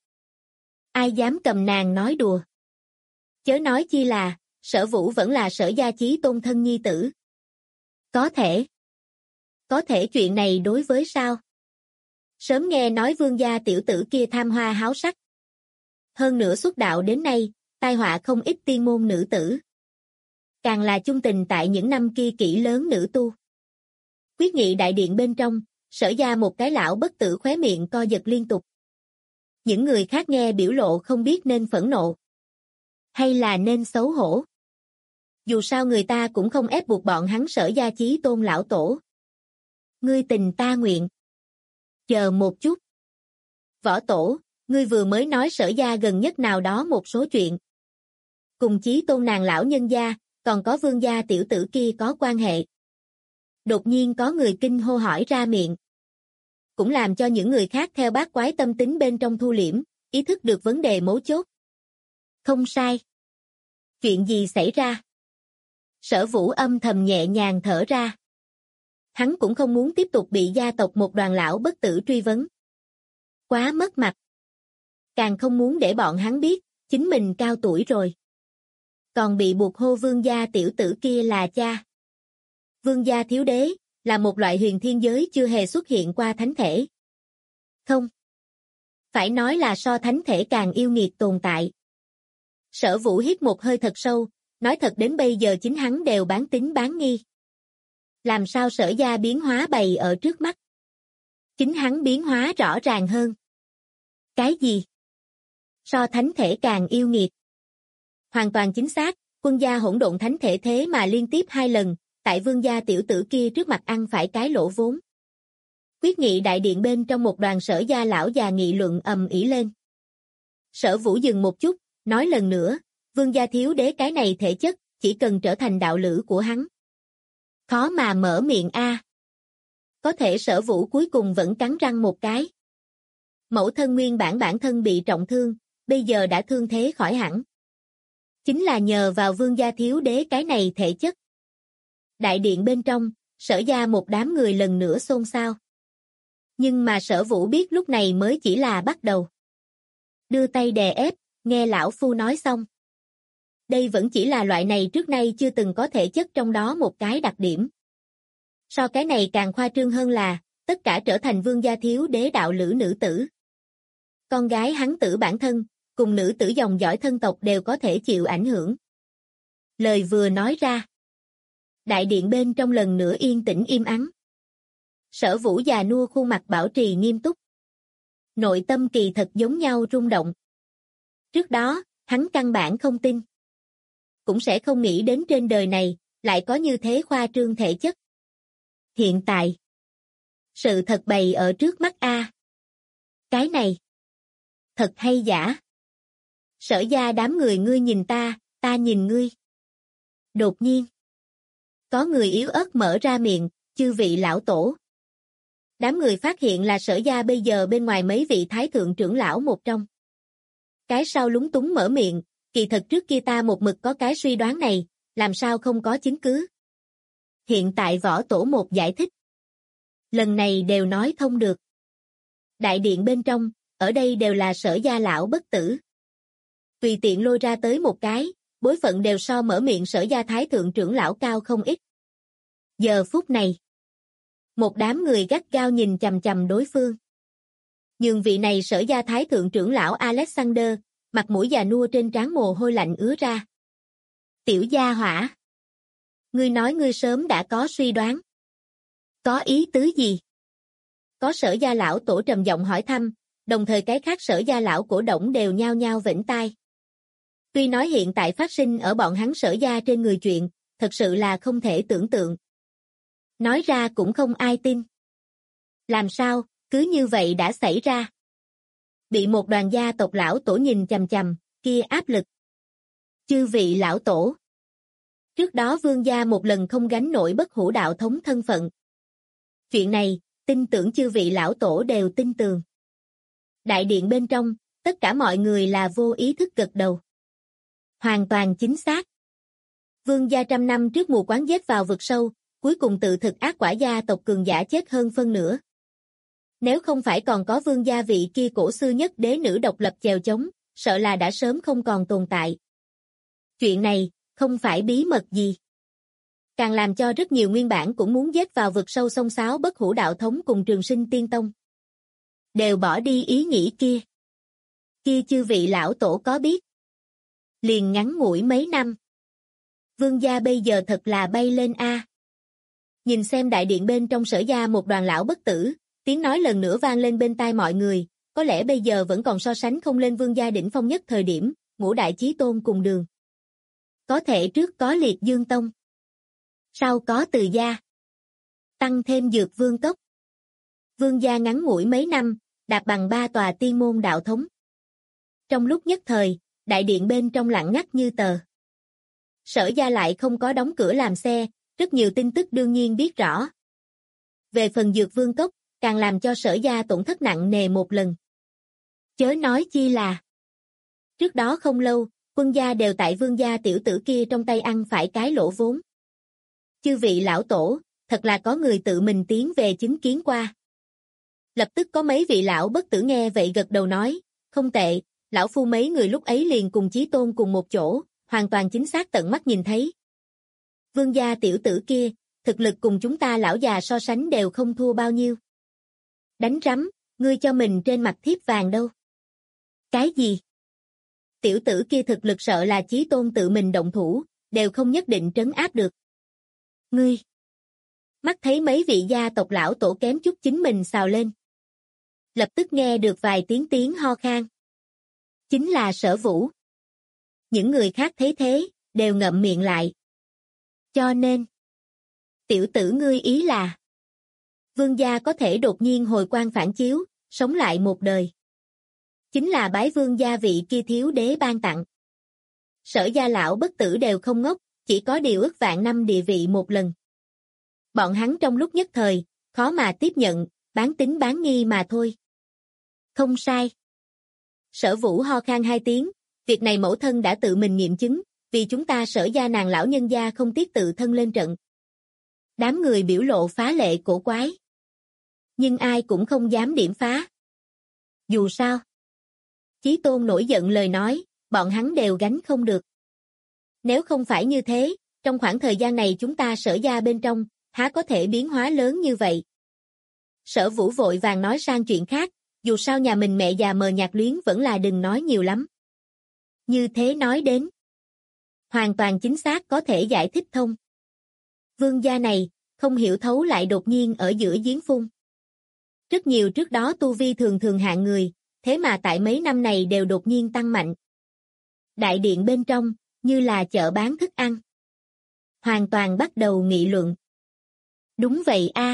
Ai dám cầm nàng nói đùa? Chớ nói chi là, Sở Vũ vẫn là Sở gia chí tôn thân nhi tử. Có thể. Có thể chuyện này đối với sao? Sớm nghe nói vương gia tiểu tử kia tham hoa háo sắc. Hơn nữa xuất đạo đến nay, tai họa không ít tiên môn nữ tử. Càng là chung tình tại những năm kia kỹ lớn nữ tu. Quyết nghị đại điện bên trong, Sở gia một cái lão bất tử khóe miệng co giật liên tục. Những người khác nghe biểu lộ không biết nên phẫn nộ. Hay là nên xấu hổ. Dù sao người ta cũng không ép buộc bọn hắn Sở gia chí tôn lão tổ. Ngươi tình ta nguyện. Chờ một chút. Võ tổ, ngươi vừa mới nói Sở gia gần nhất nào đó một số chuyện. Cùng chí tôn nàng lão nhân gia, còn có vương gia tiểu tử kia có quan hệ. Đột nhiên có người kinh hô hỏi ra miệng. Cũng làm cho những người khác theo bát quái tâm tính bên trong thu liễm, ý thức được vấn đề mấu chốt. Không sai. Chuyện gì xảy ra? Sở Vũ âm thầm nhẹ nhàng thở ra. Hắn cũng không muốn tiếp tục bị gia tộc một đoàn lão bất tử truy vấn. Quá mất mặt. càng không muốn để bọn hắn biết, chính mình cao tuổi rồi. Còn bị buộc hô vương gia tiểu tử kia là cha. Vương gia thiếu đế, là một loại huyền thiên giới chưa hề xuất hiện qua thánh thể. Không. Phải nói là so thánh thể càng yêu nghiệt tồn tại. Sở Vũ hít một hơi thật sâu, nói thật đến bây giờ chính hắn đều bán tín bán nghi. Làm sao Sở gia biến hóa bày ở trước mắt? Chính hắn biến hóa rõ ràng hơn. Cái gì? So thánh thể càng yêu nghiệt. Hoàn toàn chính xác, quân gia hỗn độn thánh thể thế mà liên tiếp 2 lần, tại vương gia tiểu tử kia trước mặt ăn phải cái lỗ vốn. Quyết nghị đại điện bên trong một đoàn Sở gia lão già nghị luận ầm ĩ lên. Sở Vũ dừng một chút, nói lần nữa, vương gia thiếu đế cái này thể chất, chỉ cần trở thành đạo lữ của hắn. Khó mà mở miệng a. Có thể Sở Vũ cuối cùng vẫn cắn răng một cái. Mẫu thân nguyên bản thân bị trọng thương, bây giờ đã thương thế khỏi hẳn. Chính là nhờ vào vương gia thiếu đế cái này thể chất. Đại điện bên trong, Sở gia một đám người lần nữa xôn xao. Nhưng mà Sở Vũ biết lúc này mới chỉ là bắt đầu. Đưa tay đè ép, nghe lão phu nói xong. Đây vẫn chỉ là loại này trước nay chưa từng có thể chất trong đó một cái đặc điểm. So cái này càng khoa trương hơn là, tất cả trở thành vương gia thiếu đế đạo lữ nữ tử. Con gái hắn tử bản thân, cùng nữ tử dòng dõi thân tộc đều có thể chịu ảnh hưởng. Lời vừa nói ra. Đại điện bên trong lần nữa yên tĩnh im ắng. Sở Vũ già nua khuôn mặt bảo trì nghiêm túc. Nội tâm kỳ thật giống nhau rung động. Trước đó, hắn căn bản không tin. Cũng sẽ không nghĩ đến trên đời này, lại có như thế khoa trương thể chất. Hiện tại, sự thật bày ở trước mắt a. Cái này, thật hay giả? Sở gia đám người ngươi nhìn ta nhìn ngươi. Đột nhiên, có người yếu ớt mở ra miệng, chư vị lão tổ. Đám người phát hiện là Sở gia bây giờ bên ngoài mấy vị thái thượng trưởng lão một trong. Cái sau lúng túng mở miệng, kỳ thật trước kia ta một mực có cái suy đoán này, làm sao không có chứng cứ. Hiện tại võ tổ một giải thích. Lần này đều nói thông được. Đại điện bên trong, ở đây đều là Sở gia lão bất tử. Tùy tiện lôi ra tới một cái, bối phận đều so mở miệng Sở gia thái thượng trưởng lão cao không ít. Giờ phút này, một đám người gắt gao nhìn chằm chằm đối phương. Nhưng vị này Sở gia thái thượng trưởng lão Alexander, mặt mũi già nua trên trán mồ hôi lạnh ứa ra. Tiểu gia hỏa. Ngươi nói ngươi sớm đã có suy đoán. Có ý tứ gì? Có Sở gia lão tổ trầm giọng hỏi thăm, đồng thời cái khác Sở gia lão cổ động đều nhao nhao vểnh tai. Tuy nói hiện tại phát sinh ở bọn hắn Sở gia trên người chuyện, thật sự là không thể tưởng tượng. Nói ra cũng không ai tin. Làm sao, cứ như vậy đã xảy ra. Bị một đoàn gia tộc lão tổ nhìn chằm chằm, kia áp lực. Chư vị lão tổ. Trước đó vương gia một lần không gánh nổi bất hủ đạo thống thân phận. Chuyện này, tin tưởng chư vị lão tổ đều tin tường. Đại điện bên trong, tất cả mọi người là vô ý thức gật đầu. Hoàn toàn chính xác. Vương gia 100 năm trước mù quáng giết vào vực sâu, cuối cùng tự thực ác quả gia tộc cường giả chết hơn phân nửa. Nếu không phải còn có vương gia vị kia cổ xưa nhất đế nữ độc lập chèo chống, sợ là đã sớm không còn tồn tại. Chuyện này, không phải bí mật gì. Càng làm cho rất nhiều nguyên bản cũng muốn giết vào vực sâu xông xáo bất hủ đạo thống cùng Trường Sinh Tiên Tông. Đều bỏ đi ý nghĩ kia. Kia chư vị lão tổ có biết. Liền ngắn ngủi mấy năm. Vương gia bây giờ thật là bay lên a. Nhìn xem đại điện bên trong Sở gia một đoàn lão bất tử, tiếng nói lần nữa vang lên bên tai mọi người, có lẽ bây giờ vẫn còn so sánh không lên vương gia đỉnh phong nhất thời điểm, ngũ đại chí tôn cùng đường. Có thể trước có Liệt Dương Tông, sau có Từ gia, tăng thêm Dược Vương Cốc. Vương gia ngắn ngủi mấy năm, đạp bằng 3 tòa tiên môn đạo thống. Trong lúc nhất thời, đại điện bên trong lặng ngắt như tờ. Sở gia lại không có đóng cửa làm xe, rất nhiều tin tức đương nhiên biết rõ. Về phần Dược Vương Cốc, càng làm cho Sở gia tổn thất nặng nề một lần. Chớ nói chi là. Trước đó không lâu, quân gia đều tại vương gia tiểu tử kia trong tay ăn phải cái lỗ vốn. Chư vị lão tổ, thật là có người tự mình tiến về chứng kiến qua. Lập tức có mấy vị lão bất tử nghe vậy gật đầu nói, không tệ, lão phu mấy người lúc ấy liền cùng Chí Tôn cùng một chỗ, hoàn toàn chính xác tận mắt nhìn thấy. Vương gia tiểu tử kia, thực lực cùng chúng ta lão già so sánh đều không thua bao nhiêu. Đánh rắm, ngươi cho mình trên mặt thiếp vàng đâu. Cái gì? Tiểu tử kia thực lực sợ là Chí Tôn tự mình động thủ, đều không nhất định trấn áp được. Ngươi! Mắt thấy mấy vị gia tộc lão tổ kém chút chính mình xào lên. Lập tức nghe được vài tiếng ho khan. Chính là Sở Vũ. Những người khác thấy thế, đều ngậm miệng lại. Cho nên, tiểu tử ngươi ý là, vương gia có thể đột nhiên hồi quang phản chiếu, sống lại một đời. Chính là bái vương gia vị kia thiếu đế ban tặng. Sở gia lão bất tử đều không ngốc, chỉ có điều ước vạn năm địa vị một lần. Bọn hắn trong lúc nhất thời, khó mà tiếp nhận, bán tín bán nghi mà thôi. Không sai. Sở Vũ ho khan 2 tiếng, việc này mẫu thân đã tự mình nghiệm chứng, vì chúng ta Sở gia nàng lão nhân gia không tiếc tự thân lên trận. Đám người biểu lộ phá lệ cổ quái. Nhưng ai cũng không dám điểm phá. Dù sao, Chí Tôn nổi giận lời nói, bọn hắn đều gánh không được. Nếu không phải như thế, trong khoảng thời gian này chúng ta Sở gia bên trong, há có thể biến hóa lớn như vậy. Sở Vũ vội vàng nói sang chuyện khác, dù sao nhà mình mẹ già mờ nhạt luyến vẫn là đừng nói nhiều lắm. Như thế nói đến, hoàn toàn chính xác có thể giải thích thông. Vương gia này, không hiểu thấu lại đột nhiên ở giữa giếng phun. Rất nhiều trước đó tu vi thường hạng người, thế mà tại mấy năm này đều đột nhiên tăng mạnh. Đại điện bên trong, như là chợ bán thức ăn. Hoàn toàn bắt đầu nghị luận. Đúng vậy a.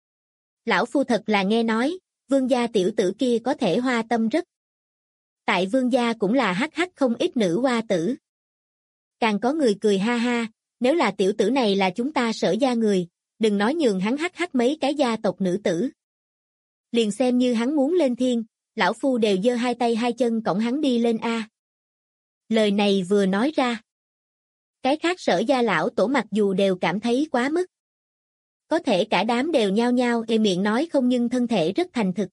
Lão phu thật là nghe nói, vương gia tiểu tử kia có thể hoa tâm rất. Tại vương gia cũng là hắc hắc không ít nữ hoa tử. Càng có người cười ha ha, nếu là tiểu tử này là chúng ta Sở gia người, đừng nói nhường hắn hắc hắc mấy cái gia tộc nữ tử. Liền xem như hắn muốn lên thiên, lão phu đều giơ 2 tay 2 chân cõng hắn đi lên a. Lời này vừa nói ra, cái khác Sở gia lão tổ mặc dù đều cảm thấy quá mức. Có thể cả đám đều nhao nhao miệng nói không nhưng thân thể rất thành thực.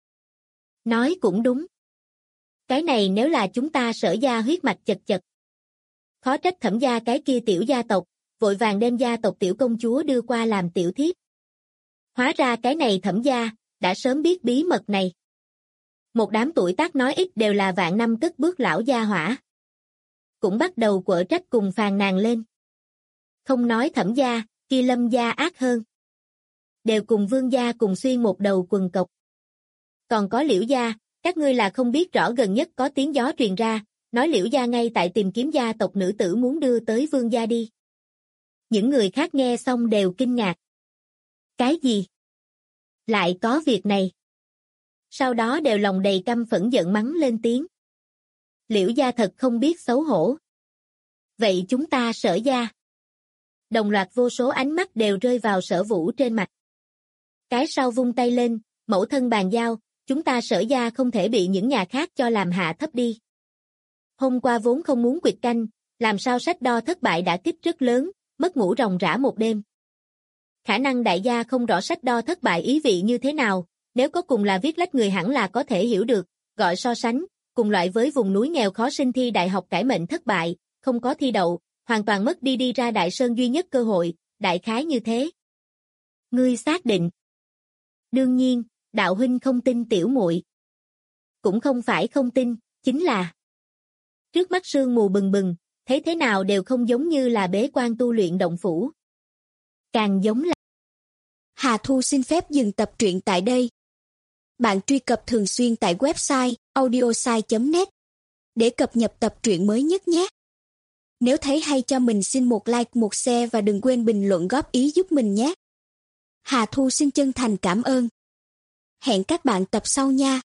Nói cũng đúng. Cái này nếu là chúng ta Sở gia huyết mạch chật chật. Khó trách Thẩm gia cái kia tiểu gia tộc, vội vàng đem gia tộc tiểu công chúa đưa qua làm tiểu thiếp. Hóa ra cái này Thẩm gia, đã sớm biết bí mật này. Một đám tuổi tác nói ít đều là vạn năm cất bước lão gia hỏa. Cũng bắt đầu quở trách cùng phàn nàn lên. Không nói Thẩm gia, kia Lâm gia ác hơn. Đều cùng Vương gia cùng xuyên một đầu quần cộc. Còn có Liễu gia, các ngươi là không biết rõ gần nhất có tiếng gió truyền ra, nói Liễu gia ngay tại tìm kiếm gia tộc nữ tử muốn đưa tới Vương gia đi. Những người khác nghe xong đều kinh ngạc. Cái gì? Lại có việc này? Sau đó đều lòng đầy căm phẫn giận mắng lên tiếng. Liễu gia thật không biết xấu hổ. Vậy chúng ta Sở gia? Đồng loạt vô số ánh mắt đều rơi vào Sở Vũ trên mặt. Cái sau vung tay lên, mẫu thân bàn giao, chúng ta Sở gia không thể bị những nhà khác cho làm hạ thấp đi. Hôm qua vốn không muốn quỵt canh, làm sao sách đo thất bại đã kích rất lớn, mất ngủ ròng rã một đêm. Khả năng đại gia không rõ sách đo thất bại ý vị như thế nào, nếu có cùng là viết lách người hẳn là có thể hiểu được, gọi so sánh, cùng loại với vùng núi nghèo khó sinh thi đại học cải mệnh thất bại, không có thi đậu, hoàn toàn mất đi ra đại sơn duy nhất cơ hội, đại khái như thế. Ngươi xác định. Đương nhiên, đạo huynh không tin tiểu muội. Cũng không phải không tin, chính là trước mắt sương mù bừng bừng, thấy thế nào đều không giống như là bế quan tu luyện động phủ. Càng giống là... Hà Thu xin phép dừng tập truyện tại đây. Bạn truy cập thường xuyên tại website audiosai.net để cập nhật tập truyện mới nhất nhé. Nếu thấy hay cho mình xin một like, một share và đừng quên bình luận góp ý giúp mình nhé. Hà Thu xin chân thành cảm ơn. Hẹn các bạn tập sau nha.